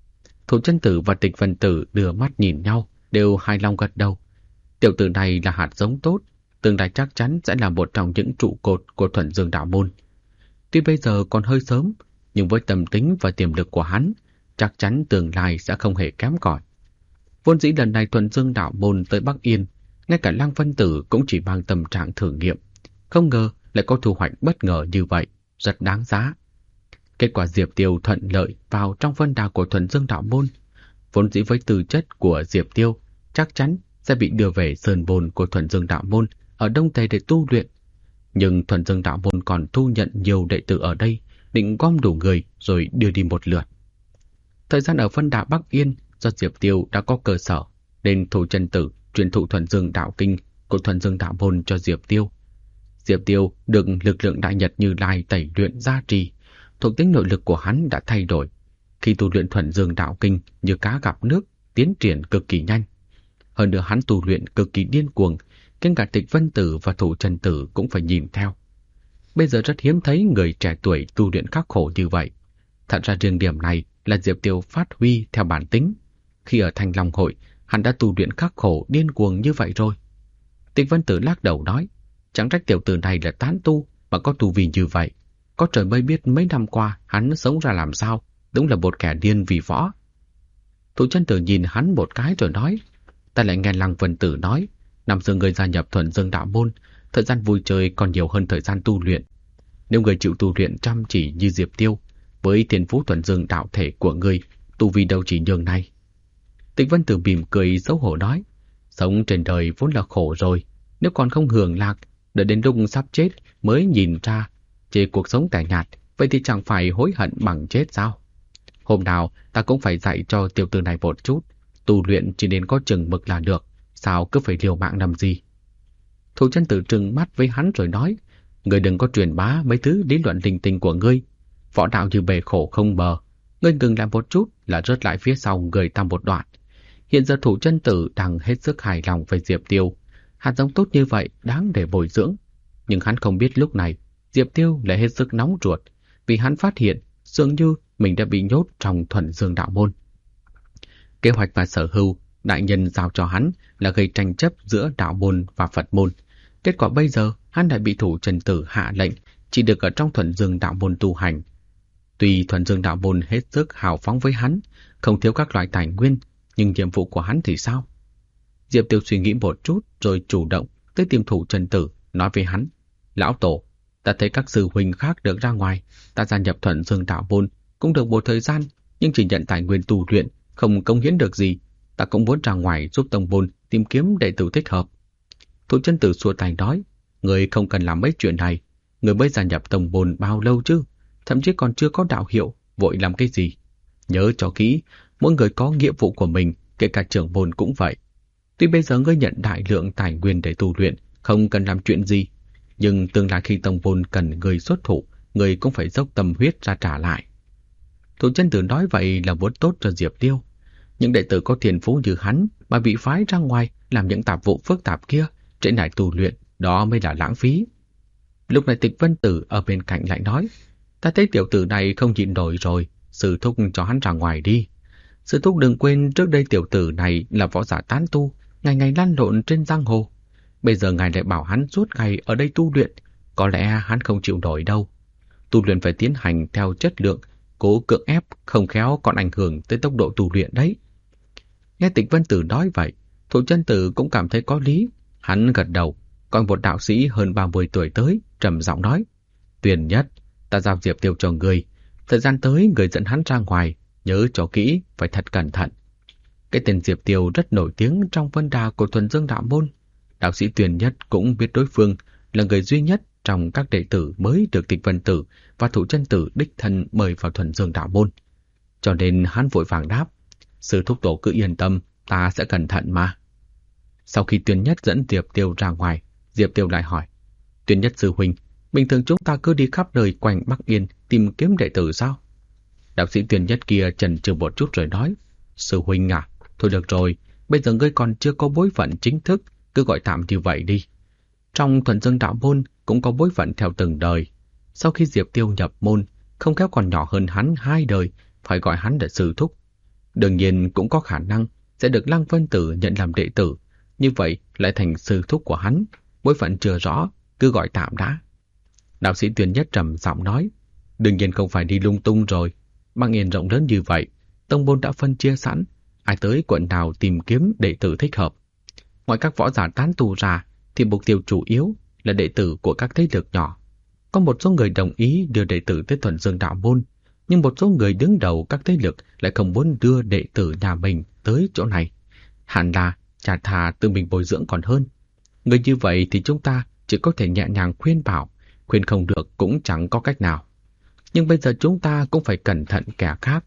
Thủ Chân Tử và Tịch Vân Tử đưa mắt nhìn nhau, đều hài lòng gật đầu. Tiểu tử này là hạt giống tốt, tương lai chắc chắn sẽ là một trong những trụ cột của Thuần Dương đạo môn. Tuy bây giờ còn hơi sớm, nhưng với tâm tính và tiềm lực của hắn, chắc chắn tương lai sẽ không hề kém cỏi. Vốn dĩ lần này Thuần Dương đạo môn tới Bắc Yên, ngay cả Lăng Vân Tử cũng chỉ mang tâm trạng thử nghiệm, không ngờ lại có thu hoạch bất ngờ như vậy, rất đáng giá. Kết quả Diệp Tiêu thuận lợi vào trong phân đà của Thuần Dương đạo môn, vốn dĩ với tư chất của Diệp Tiêu chắc chắn sẽ bị đưa về sơn bồn của Thuần Dương đạo môn ở Đông Tây để tu luyện. Nhưng Thuần Dương đạo môn còn thu nhận nhiều đệ tử ở đây, định gom đủ người rồi đưa đi một lượt. Thời gian ở phân đà Bắc Yên do Diệp Tiêu đã có cơ sở, nên Thủ Chân Tử truyền thụ Thuần Dương đạo kinh của Thuần Dương đạo môn cho Diệp Tiêu. Diệp Tiêu được lực lượng Đại Nhật Như Lai tẩy luyện gia trì, thuộc tính nội lực của hắn đã thay đổi. Khi tu luyện Thuần Dương đạo kinh như cá gặp nước, tiến triển cực kỳ nhanh. Hơn nữa hắn tu luyện cực kỳ điên cuồng, khiến cả Tịch Vân Tử và Thủ Chân Tử cũng phải nhìn theo. Bây giờ rất hiếm thấy người trẻ tuổi tu luyện khắc khổ như vậy. Thật ra riêng điểm này là Diệp Tiêu phát huy theo bản tính. Khi ở Thanh Long hội, hắn đã tu luyện khắc khổ điên cuồng như vậy rồi. Tịch Vân Tử lắc đầu nói, chẳng trách tiểu tử này là tán tu mà có tu vi như vậy. Có trời mới biết mấy năm qua hắn sống ra làm sao, đúng là một kẻ điên vì võ. Thủ Chân Tử nhìn hắn một cái rồi nói, ta lại nghe Lăng Vân Tử nói, năm xưa người gia nhập Thuần Dương đạo môn, thời gian vui chơi còn nhiều hơn thời gian tu luyện. Nếu người chịu tu luyện chăm chỉ như Diệp Tiêu, với thiên phú Thuần Dương đạo thể của người, tu vi đâu chỉ nhường này. Tịch Vân Tử mỉm cười xấu hổ nói, sống trên đời vốn là khổ rồi, nếu còn không hưởng lạc, đợi đến lúc sắp chết mới nhìn ra chê cuộc sống tẻ nhạt, vậy thì chẳng phải hối hận bằng chết sao? Hôm nào ta cũng phải dạy cho tiểu tử này một chút, tu luyện chỉ nên có chừng mực là được, sao cứ phải liều mạng làm gì? Thủ Chân Tử trừng mắt với hắn rồi nói, ngươi đừng có truyền bá mấy thứ lý luận linh tinh của ngươi, võ đạo như bể khổ không bờ, ngươi ngừng lại một chút là rớt lại phía sau người ta một đoạn. Hiện giờ Thủ Chân Tử đang hết sức hài lòng với Diệp Tiêu, hạt giống tốt như vậy đáng để bồi dưỡng, nhưng hắn không biết lúc này Diệp Tiêu lại hết sức nóng ruột, vì hắn phát hiện dường như mình đã bị nhốt trong Thuần Dương đạo môn. Kế hoạch và sở hữu đại nhân giao cho hắn là gây tranh chấp giữa đạo môn và Phật môn. Kết quả bây giờ hắn lại bị Thủ Chân Tử hạ lệnh chỉ được ở trong Thuần Dương đạo môn tu hành. Tuy Thuần Dương Đạo Môn hết sức hào phóng với hắn, không thiếu các loại tài nguyên, nhưng nhiệm vụ của hắn thì sao? Diệp Tiêu suy nghĩ một chút rồi chủ động tới tìm Thủ Chân Tử, nói với hắn: Lão Tổ, ta thấy các sư huynh khác được ra ngoài, ta gia nhập Thuần Dương Đạo Môn cũng được một thời gian, nhưng chỉ nhận tài nguyên tu luyện, không cống hiến được gì. Ta cũng muốn ra ngoài giúp tông môn tìm kiếm đệ tử thích hợp. Thủ Chân Tử xua tay nói: Người không cần làm mấy chuyện này, người mới gia nhập tông môn bao lâu chứ? Thậm chí còn chưa có đạo hiệu, vội làm cái gì? Nhớ cho kỹ, mỗi người có nghĩa vụ của mình, kể cả trưởng môn cũng vậy. Tuy bây giờ ngươi nhận đại lượng tài nguyên để tu luyện, không cần làm chuyện gì, nhưng tương lai khi tông môn cần người xuất thủ, người cũng phải dốc tâm huyết ra trả lại. Thủ Chân Tử nói vậy là muốn tốt cho Diệp Tiêu. Những đệ tử có thiên phú như hắn mà bị phái ra ngoài làm những tạp vụ phức tạp kia, trễ nải tu luyện, đó mới là lãng phí. Lúc này Tịch Vân Tử ở bên cạnh lại nói: Ta thấy tiểu tử này không nhịn nổi rồi, sư thúc cho hắn ra ngoài đi. Sư thúc đừng quên trước đây tiểu tử này là võ giả tán tu, ngày ngày lăn lộn trên giang hồ. Bây giờ ngài lại bảo hắn suốt ngày ở đây tu luyện, có lẽ hắn không chịu nổi đâu. Tu luyện phải tiến hành theo chất lượng, cố cưỡng ép không khéo còn ảnh hưởng tới tốc độ tu luyện đấy. Nghe Tịch Vân Tử nói vậy, Thủ Chân Tử cũng cảm thấy có lý. Hắn gật đầu, còn một đạo sĩ hơn 30 tuổi tới, trầm giọng nói: Tuyền Nhất, ta giao Diệp Tiêu cho người. Thời gian tới người dẫn hắn ra ngoài, nhớ cho kỹ, phải thật cẩn thận. Cái tên Diệp Tiêu rất nổi tiếng trong vân đà của Thuần Dương Đạo Môn. Đạo sĩ Tuyền Nhất cũng biết đối phương là người duy nhất trong các đệ tử mới được Tịch Vân Tử và Thủ Chân Tử đích thân mời vào Thuần Dương Đạo Môn. Cho nên hắn vội vàng đáp: Sư thúc tổ cứ yên tâm, ta sẽ cẩn thận mà. Sau khi Tuyền Nhất dẫn Diệp Tiêu ra ngoài, Diệp Tiêu lại hỏi: Tuyền Nhất sư huynh, bình thường chúng ta cứ đi khắp nơi quanh Bắc Yên tìm kiếm đệ tử sao? Đạo sĩ Tuyền Nhất kia chần chừ một chút rồi nói: Sư huynh à, thôi được rồi, bây giờ ngươi còn chưa có bối phận chính thức, cứ gọi tạm như vậy đi. Trong Thuần Dương Đạo Môn cũng có bối phận theo từng đời. Sau khi Diệp Tiêu nhập môn, không khéo còn nhỏ hơn hắn 2 đời, phải gọi hắn là sư thúc. Đương nhiên cũng có khả năng sẽ được Lăng Vân Tử nhận làm đệ tử, như vậy lại thành sư thúc của hắn. Bối phận chưa rõ, cứ gọi tạm đã. Đạo sĩ Tuyền Nhất trầm giọng nói: Đương nhiên không phải đi lung tung rồi. Bắc Yên rộng lớn như vậy, tông môn đã phân chia sẵn, ai tới quận nào tìm kiếm đệ tử thích hợp. Ngoài các võ giả tán tu ra, thì mục tiêu chủ yếu là đệ tử của các thế lực nhỏ. Có một số người đồng ý đưa đệ tử tới Thuần Dương Đạo Môn, nhưng một số người đứng đầu các thế lực lại không muốn đưa đệ tử nhà mình tới chỗ này. Hẳn là chả thà tự mình bồi dưỡng còn hơn. Người như vậy thì chúng ta chỉ có thể nhẹ nhàng khuyên bảo, khuyên không được cũng chẳng có cách nào. Nhưng bây giờ chúng ta cũng phải cẩn thận kẻ khác.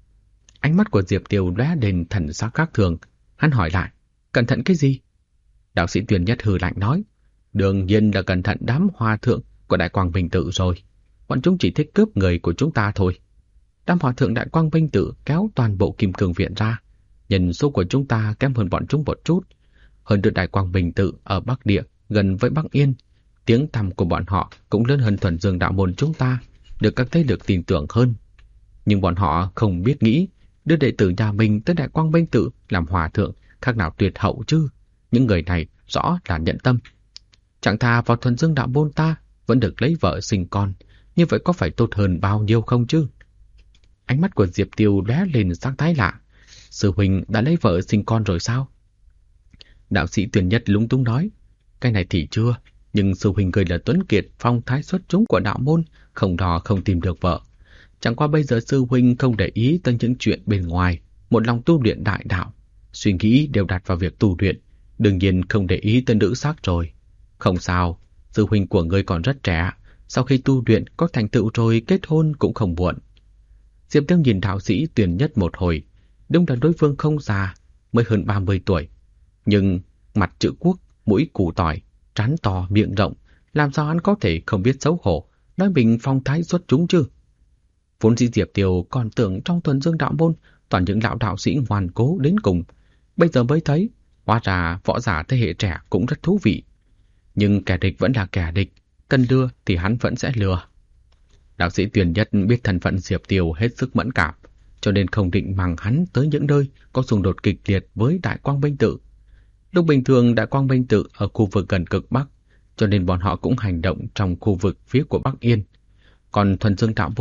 Ánh mắt của Diệp Tiêu lóe lên thần sắc khác thường. Hắn hỏi lại: Cẩn thận cái gì? Đạo sĩ Tuyền Nhất hừ lạnh nói: Đương nhiên là cẩn thận đám hòa thượng của Đại Quang Minh Tự rồi. Bọn chúng chỉ thích cướp người của chúng ta thôi. Đám hòa thượng Đại Quang Minh Tự kéo toàn bộ Kim Cương Viện ra. Nhân số của chúng ta kém hơn bọn chúng một chút. Hơn được Đại Quang Minh Tự ở Bắc Địa, gần với Bắc Yên. Tiếng tăm của bọn họ cũng lớn hơn Thuần Dương Đạo Môn chúng ta, được các thế lực tin tưởng hơn. Nhưng bọn họ không biết nghĩ, đưa đệ tử nhà mình tới Đại Quang Minh Tự làm hòa thượng khác nào tuyệt hậu chứ. Những người này rõ là nhận tâm. Chẳng thà vào Thuần Dương Đạo Môn ta vẫn được lấy vợ sinh con, như vậy có phải tốt hơn bao nhiêu không chứ? Ánh mắt của Diệp Tiêu lóe lên sắc thái lạ. Sư huynh đã lấy vợ sinh con rồi sao? Đạo sĩ Tuyền Nhất lúng túng nói: Cái này thì chưa, nhưng sư huynh người là tuấn kiệt phong thái xuất chúng của đạo môn, không đò không tìm được vợ. Chẳng qua bây giờ sư huynh không để ý tới những chuyện bên ngoài, một lòng tu luyện đại đạo, suy nghĩ đều đặt vào việc tu luyện, đương nhiên không để ý tới nữ sắc rồi. Không sao, sư huynh của ngươi còn rất trẻ, sau khi tu luyện có thành tựu rồi kết hôn cũng không muộn. Diệp Tiêu nhìn đạo sĩ Tuyền Nhất một hồi, đúng là đối phương không già, mới hơn 30 tuổi, nhưng mặt chữ quốc, mũi củ tỏi, trán to miệng rộng, làm sao hắn có thể không biết xấu hổ, nói mình phong thái xuất chúng chứ? Vốn dĩ Diệp Tiêu còn tưởng trong Thuần Dương Đạo Môn toàn những lão đạo sĩ ngoan cố đến cùng, bây giờ mới thấy, hóa ra võ giả thế hệ trẻ cũng rất thú vị. Nhưng kẻ địch vẫn là kẻ địch, cần lừa thì hắn vẫn sẽ lừa. Đạo sĩ Tuyền Nhất biết thân phận Diệp Tiêu hết sức mẫn cảm, cho nên không định mang hắn tới những nơi có xung đột kịch liệt với Đại Quang Minh Tự. Lúc bình thường Đại Quang Minh Tự ở khu vực gần cực Bắc, cho nên bọn họ cũng hành động trong khu vực phía của Bắc Yên. Còn Thuần Dương Đạo Môn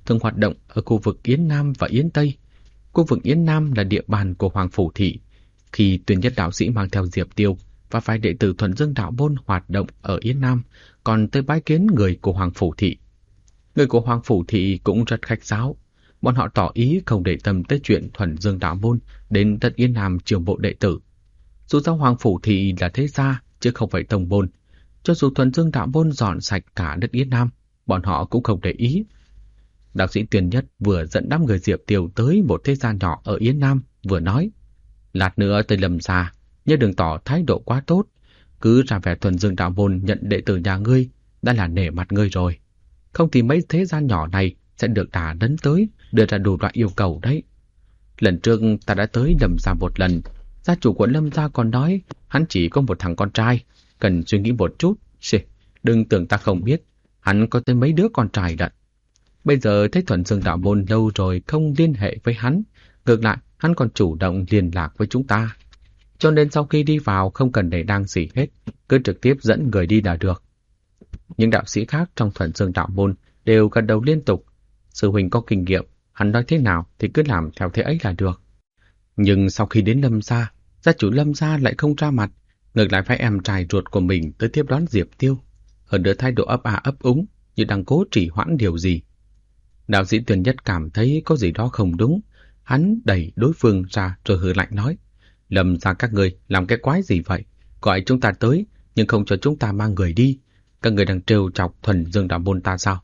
thường hoạt động ở khu vực Yến Nam và Yến Tây. Khu vực Yến Nam là địa bàn của Hoàng Phủ Thị. Khi Tuyên Nhất đạo sĩ mang theo Diệp Tiêu và vài đệ tử Thuần Dương đạo môn hoạt động ở Yến Nam, còn tới bái kiến người của Hoàng Phủ Thị. Người của Hoàng Phủ Thị cũng rất khách sáo. Bọn họ tỏ ý không để tâm tới chuyện Thuần Dương đạo môn đến đất Yến Nam chiêu mộ đệ tử. Dù sao Hoàng Phủ Thị là thế gia chứ không phải tông môn, cho dù Thuần Dương đạo môn dọn sạch cả đất Yến Nam, bọn họ cũng không để ý. Đạo sĩ Tuyên Nhất vừa dẫn đám người Diệp Tiêu tới một thế gia nhỏ ở Yến Nam, vừa nói: lát nữa tới Lâm gia, nhớ đừng tỏ thái độ quá tốt, cứ ra vẻ Thuần Dương đạo môn nhận đệ tử nhà ngươi đã là nể mặt ngươi rồi. Không thì mấy thế gia nhỏ này sẽ được đả đấn tới, đưa ra đủ loại yêu cầu đấy. Lần trước ta đã tới Lâm gia một lần, gia chủ của Lâm gia còn nói hắn chỉ có một thằng con trai, cần suy nghĩ một chút. Đừng tưởng ta không biết, hắn có tới mấy đứa con trai lận. Bây giờ thấy Thuần Dương đạo môn lâu rồi không liên hệ với hắn, ngược lại hắn còn chủ động liên lạc với chúng ta. Cho nên sau khi đi vào không cần để đăng gì hết, cứ trực tiếp dẫn người đi là được. Những đạo sĩ khác trong Thuần Dương đạo môn đều gật đầu liên tục. Sư huynh có kinh nghiệm, hắn nói thế nào thì cứ làm theo thế ấy là được. Nhưng sau khi đến Lâm gia, gia chủ Lâm gia lại không ra mặt, ngược lại phải em trai ruột của mình tới tiếp đón Diệp Tiêu. Hơn nữa thái độ ấp a ấp úng như đang cố trì hoãn điều gì. Đạo sĩ Tuyên Nhất cảm thấy có gì đó không đúng. Hắn đẩy đối phương ra rồi hừ lạnh nói: Lâm gia các người làm cái quái gì vậy? Gọi chúng ta tới nhưng không cho chúng ta mang người đi. Các người đang trêu chọc Thuần Dương đạo môn ta sao?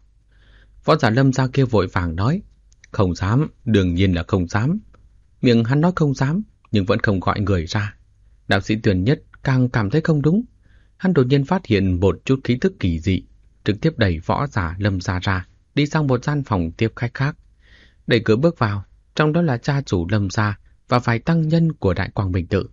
Võ giả Lâm gia kia vội vàng nói: Không dám, đương nhiên là không dám. Miệng hắn nói không dám nhưng vẫn không gọi người ra. Đạo sĩ Tuyên Nhất càng cảm thấy không đúng. Hắn đột nhiên phát hiện một chút khí thức kỳ dị, trực tiếp đẩy võ giả Lâm gia ra, đi sang một gian phòng tiếp khách khác. Đẩy cửa bước vào, trong đó là cha chủ Lâm gia và vài tăng nhân của Đại Quang Minh Tự.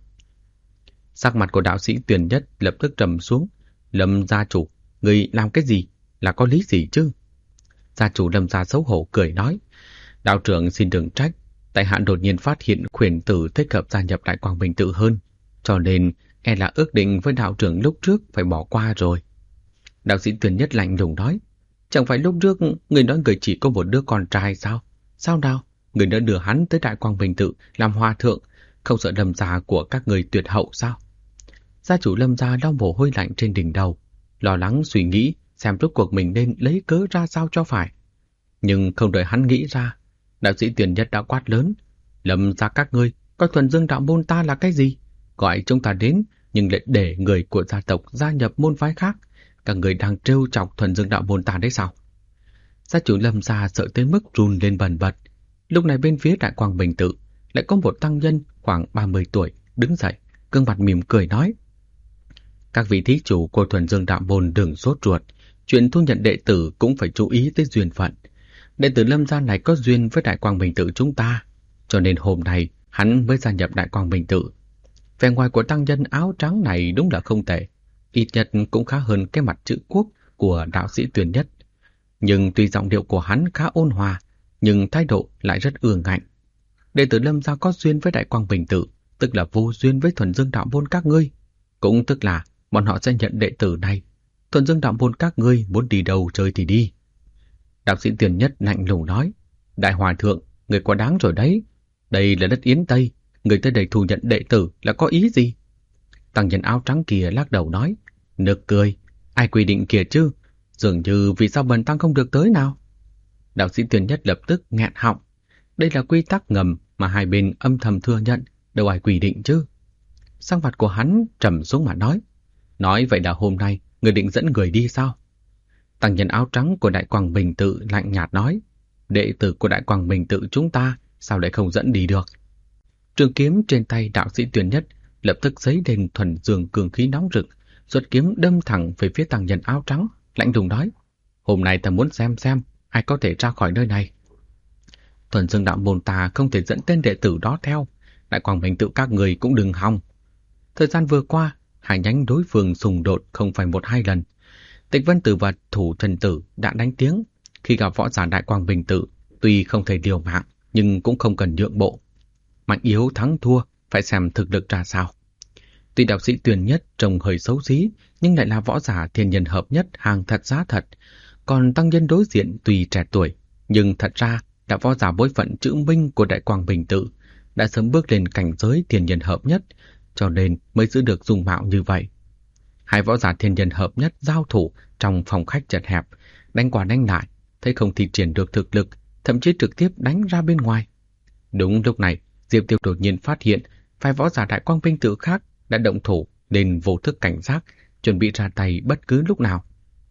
Sắc mặt của đạo sĩ Tuyên Nhất lập tức trầm xuống. Lâm gia chủ, người làm cái gì? Là có lý gì chứ? Gia chủ Lâm gia xấu hổ cười nói: Đạo trưởng xin đừng trách, tại hạ đột nhiên phát hiện khuyển tử thích hợp gia nhập Đại Quang Minh Tự hơn, cho nên e là ước định với đạo trưởng lúc trước phải bỏ qua rồi. Đạo sĩ Tuyên Nhất lạnh lùng nói: Chẳng phải lúc trước người nói người chỉ có một đứa con trai sao? Sao nào? Người đã đưa hắn tới Đại Quang Minh Tự làm hòa thượng, không sợ Lâm gia của các người tuyệt hậu sao? Gia chủ Lâm gia lau mồ hôi lạnh trên đỉnh đầu, lo lắng suy nghĩ xem rốt cuộc mình nên lấy cớ ra sao cho phải. Nhưng không đợi hắn nghĩ ra, đạo sĩ Tuyên Nhất đã quát lớn: Lâm gia các ngươi coi Thuần Dương đạo môn ta là cái gì? Gọi chúng ta đến nhưng lại để người của gia tộc gia nhập môn phái khác. Các người đang trêu chọc Thuần Dương đạo môn ta đấy sao? Gia chủ Lâm gia sợ tới mức run lên bần bật. Lúc này bên phía Đại Quang Minh Tự lại có một tăng nhân khoảng 30 tuổi đứng dậy, gương mặt mỉm cười nói: Các vị thí chủ của Thuần Dương đạo môn đừng sốt ruột, chuyện thu nhận đệ tử cũng phải chú ý tới duyên phận. Đệ tử Lâm gia này có duyên với Đại Quang Minh Tự chúng ta, cho nên hôm nay hắn mới gia nhập Đại Quang Minh Tự. Vẻ ngoài của tăng nhân áo trắng này đúng là không tệ, ít nhất cũng khá hơn cái mặt chữ quốc của đạo sĩ Tuyên Nhất. Nhưng tuy giọng điệu của hắn khá ôn hòa, nhưng thái độ lại rất ương ngạnh. Đệ tử Lâm gia có duyên với Đại Quang Minh Tự, tức là vô duyên với Thuần Dương đạo môn các ngươi, cũng tức là bọn họ sẽ nhận đệ tử này. Thuần Dương đạo môn các ngươi muốn đi đâu chơi thì đi. Đạo sĩ Tuyên Nhất lạnh lùng nói: Đại hòa thượng, người quá đáng rồi đấy. Đây là đất Yến Tây, người tới đây thu nhận đệ tử là có ý gì? Tăng nhân áo trắng kia lắc đầu nói: Nực cười, ai quy định kìa chứ? Dường như vì sao bần tăng không được tới nào? Đạo sĩ Tuyên Nhất lập tức nghẹn họng. Đây là quy tắc ngầm mà hai bên âm thầm thừa nhận, đâu ai quy định chứ? Sắc mặt của hắn trầm xuống mà nói vậy là hôm nay người định dẫn người đi sao? Tăng nhân áo trắng của Đại Quang Minh Tự lạnh nhạt nói: Đệ tử của Đại Quang Minh Tự chúng ta sao lại không dẫn đi được? Trường kiếm trên tay đạo sĩ Tuyên Nhất lập tức giấy lên thuần dương cường khí nóng rực, xuất kiếm đâm thẳng về phía tăng nhân áo trắng, lạnh lùng nói: Hôm nay ta muốn xem ai có thể ra khỏi nơi này. Thuần Dương đạo môn ta không thể dẫn tên đệ tử đó theo, Đại Quang Minh Tự các người cũng đừng hòng. Thời gian vừa qua, hai nhánh đối phương xung đột không phải 1-2 lần. Tịch Vân Tử và Thủ Thần Tử đã đánh tiếng, khi gặp võ giả Đại Quang Minh Tự, tuy không thể liều mạng nhưng cũng không cần nhượng bộ. Mạnh yếu thắng thua phải xem thực lực ra sao. Tuy đạo sĩ Tuyên Nhất trông hơi xấu xí, nhưng lại là võ giả thiên nhân hợp nhất, hàng thật giá thật. Còn tăng nhân đối diện tuy trẻ tuổi Nhưng thật ra là võ giả bối phận chữ Minh của Đại Quang Bình Tự đã sớm bước lên cảnh giới thiên nhân hợp nhất, cho nên mới giữ được dung mạo như vậy. Hai võ giả thiên nhân hợp nhất giao thủ trong phòng khách chật hẹp, đánh qua đánh lại, thấy không thi triển được thực lực, thậm chí trực tiếp đánh ra bên ngoài. Đúng lúc này, Diệp Tiêu đột nhiên phát hiện vài võ giả Đại Quang Bình Tự khác đã động thủ, nên vô thức cảnh giác, chuẩn bị ra tay bất cứ lúc nào.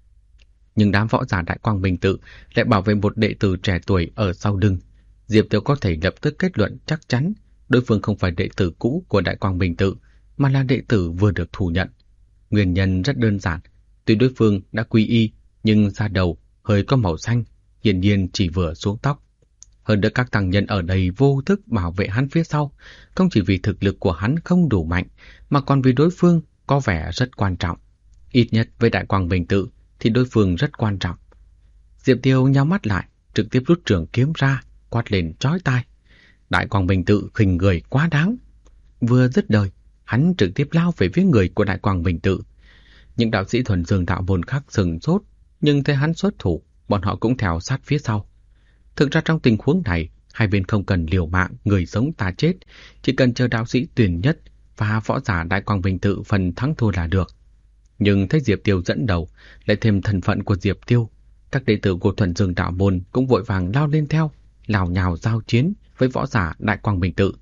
Nhưng đám võ giả Đại Quang Bình Tự lại bảo vệ một đệ tử trẻ tuổi ở sau lưng. Diệp Tiêu có thể lập tức kết luận chắc chắn đối phương không phải đệ tử cũ của Đại Quang Bình Tự, mà là đệ tử vừa được thu nhận. Nguyên nhân rất đơn giản, tuy đối phương đã quy y, nhưng da đầu hơi có màu xanh, hiển nhiên chỉ vừa xuống tóc. Hơn nữa các tăng nhân ở đây vô thức bảo vệ hắn phía sau, không chỉ vì thực lực của hắn không đủ mạnh, mà còn vì đối phương có vẻ rất quan trọng. Ít nhất với Đại Quang Bình Tự thì đối phương rất quan trọng. Diệp Tiêu nhắm mắt lại, trực tiếp rút trường kiếm ra, quát lên chói tai. Đại Quang Bình Tự khinh người quá đáng. Vừa dứt lời, hắn trực tiếp lao về phía người của Đại Quang Bình Tự. Những đạo sĩ thuần dương đạo môn khác sừng sốt, nhưng thấy hắn xuất thủ, bọn họ cũng theo sát phía sau. Thực ra trong tình huống này, hai bên không cần liều mạng, người sống ta chết, chỉ cần chờ đạo sĩ tuyển nhất và võ giả Đại Quang Bình Tự phần thắng thua là được. Nhưng thấy Diệp Tiêu dẫn đầu, lại thêm thân phận của Diệp Tiêu, các đệ tử của thuần dương đạo môn cũng vội vàng lao lên theo, lào nhào giao chiến với võ giả Đại Quang Bình Tự.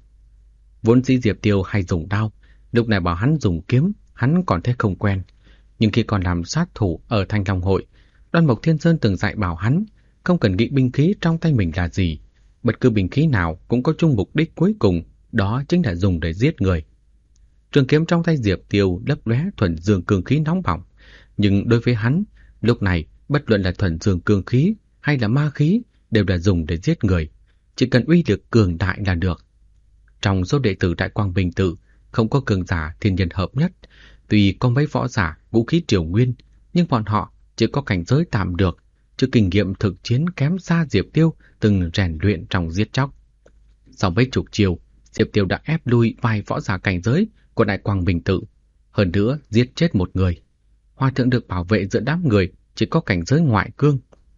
Vốn dĩ Diệp Tiêu hay dùng đao, lúc này bảo hắn dùng kiếm, hắn còn thấy không quen. Nhưng khi còn làm sát thủ ở Thanh Long Hội, Đoan Mộc Thiên Sơn từng dạy bảo hắn không cần nghĩ binh khí trong tay mình là gì. Bất cứ binh khí nào cũng có chung mục đích cuối cùng, đó chính là dùng để giết người. Trường kiếm trong tay Diệp Tiêu lấp lóe thuần dương cương khí nóng bỏng, nhưng đối với hắn, lúc này bất luận là thuần dương cương khí hay là ma khí đều là dùng để giết người, chỉ cần uy lực cường đại là được. Trong số đệ tử Đại Quang Bình Tự không có cường giả thiên nhân hợp nhất, tuy có mấy võ giả vũ khí triều nguyên, nhưng bọn họ chỉ có cảnh giới tạm được, chứ kinh nghiệm thực chiến kém xa Diệp Tiêu từng rèn luyện trong giết chóc. Sau mấy chục chiều, Diệp Tiêu đã ép lui vài võ giả cảnh giới của Đại Quang Bình Tự, hơn nữa giết chết một người. Hòa thượng được bảo vệ giữa đám người chỉ có cảnh giới ngoại cương.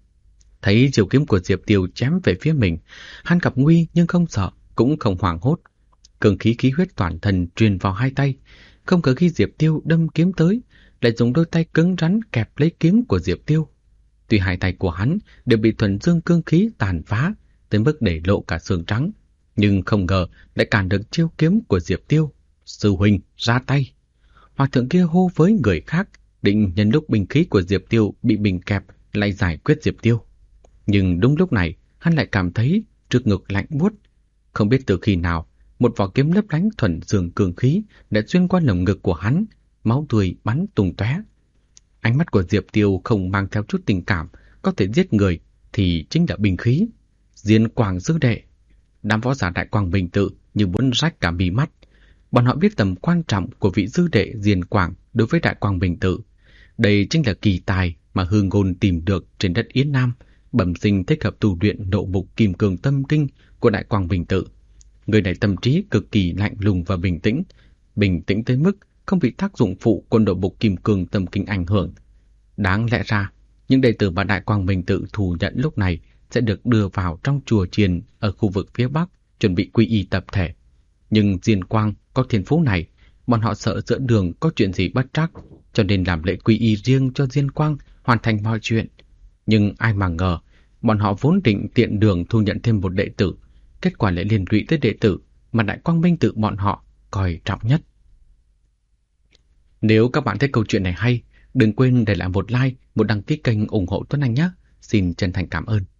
Thấy chiều kiếm của Diệp Tiêu chém về phía mình, hắn gặp nguy nhưng không sợ, cũng không hoảng hốt. Cường khí khí huyết toàn thân truyền vào hai tay, không ngờ khi Diệp Tiêu đâm kiếm tới, lại dùng đôi tay cứng rắn kẹp lấy kiếm của Diệp Tiêu. Tuy hai tay của hắn đều bị thuần dương cương khí tàn phá tới mức để lộ cả xương trắng, nhưng không ngờ lại cản được chiêu kiếm của Diệp Tiêu. Sư huynh ra tay. Hòa thượng kia hô với người khác, định nhân lúc binh khí của Diệp Tiêu bị bình kẹp lại giải quyết Diệp Tiêu. Nhưng đúng lúc này, hắn lại cảm thấy trước ngực lạnh buốt. Không biết từ khi nào, một vỏ kiếm lấp lánh thuần dương cương khí đã xuyên qua lồng ngực của hắn, máu tươi bắn tung tóe. Ánh mắt của Diệp Tiêu không mang theo chút tình cảm, có thể giết người thì chính là binh khí. Diên Quang sư đệ. Đám võ giả Đại Quang Bình Tự như muốn rách cả mí mắt. Bọn họ biết tầm quan trọng của vị sư đệ Diên Quang đối với Đại Quang Bình Tự. Đây chính là kỳ tài mà Hương Ngôn tìm được trên đất Yến Nam, bẩm sinh thích hợp tu luyện nộ mục kim cương tâm kinh của Đại Quang Bình Tự. Người này tâm trí cực kỳ lạnh lùng và bình tĩnh tới mức không bị tác dụng phụ của nộ mục kim cương tâm kinh ảnh hưởng. Đáng lẽ ra, những đệ tử mà Đại Quang Bình Tự thu nhận lúc này sẽ được đưa vào trong chùa chiền ở khu vực phía Bắc, chuẩn bị quy y tập thể. Nhưng Diên Quang có thiên phú này, bọn họ sợ giữa đường có chuyện gì bất trắc, cho nên làm lễ quy y riêng cho Diên Quang hoàn thành mọi chuyện. Nhưng ai mà ngờ, bọn họ vốn định tiện đường thu nhận thêm một đệ tử, kết quả lại liên lụy tới đệ tử mà Đại Quang Minh Tự bọn họ coi trọng nhất. Nếu các bạn thấy câu chuyện này hay, đừng quên để lại một like, một đăng ký kênh ủng hộ Tuấn Anh nhé. Xin chân thành cảm ơn.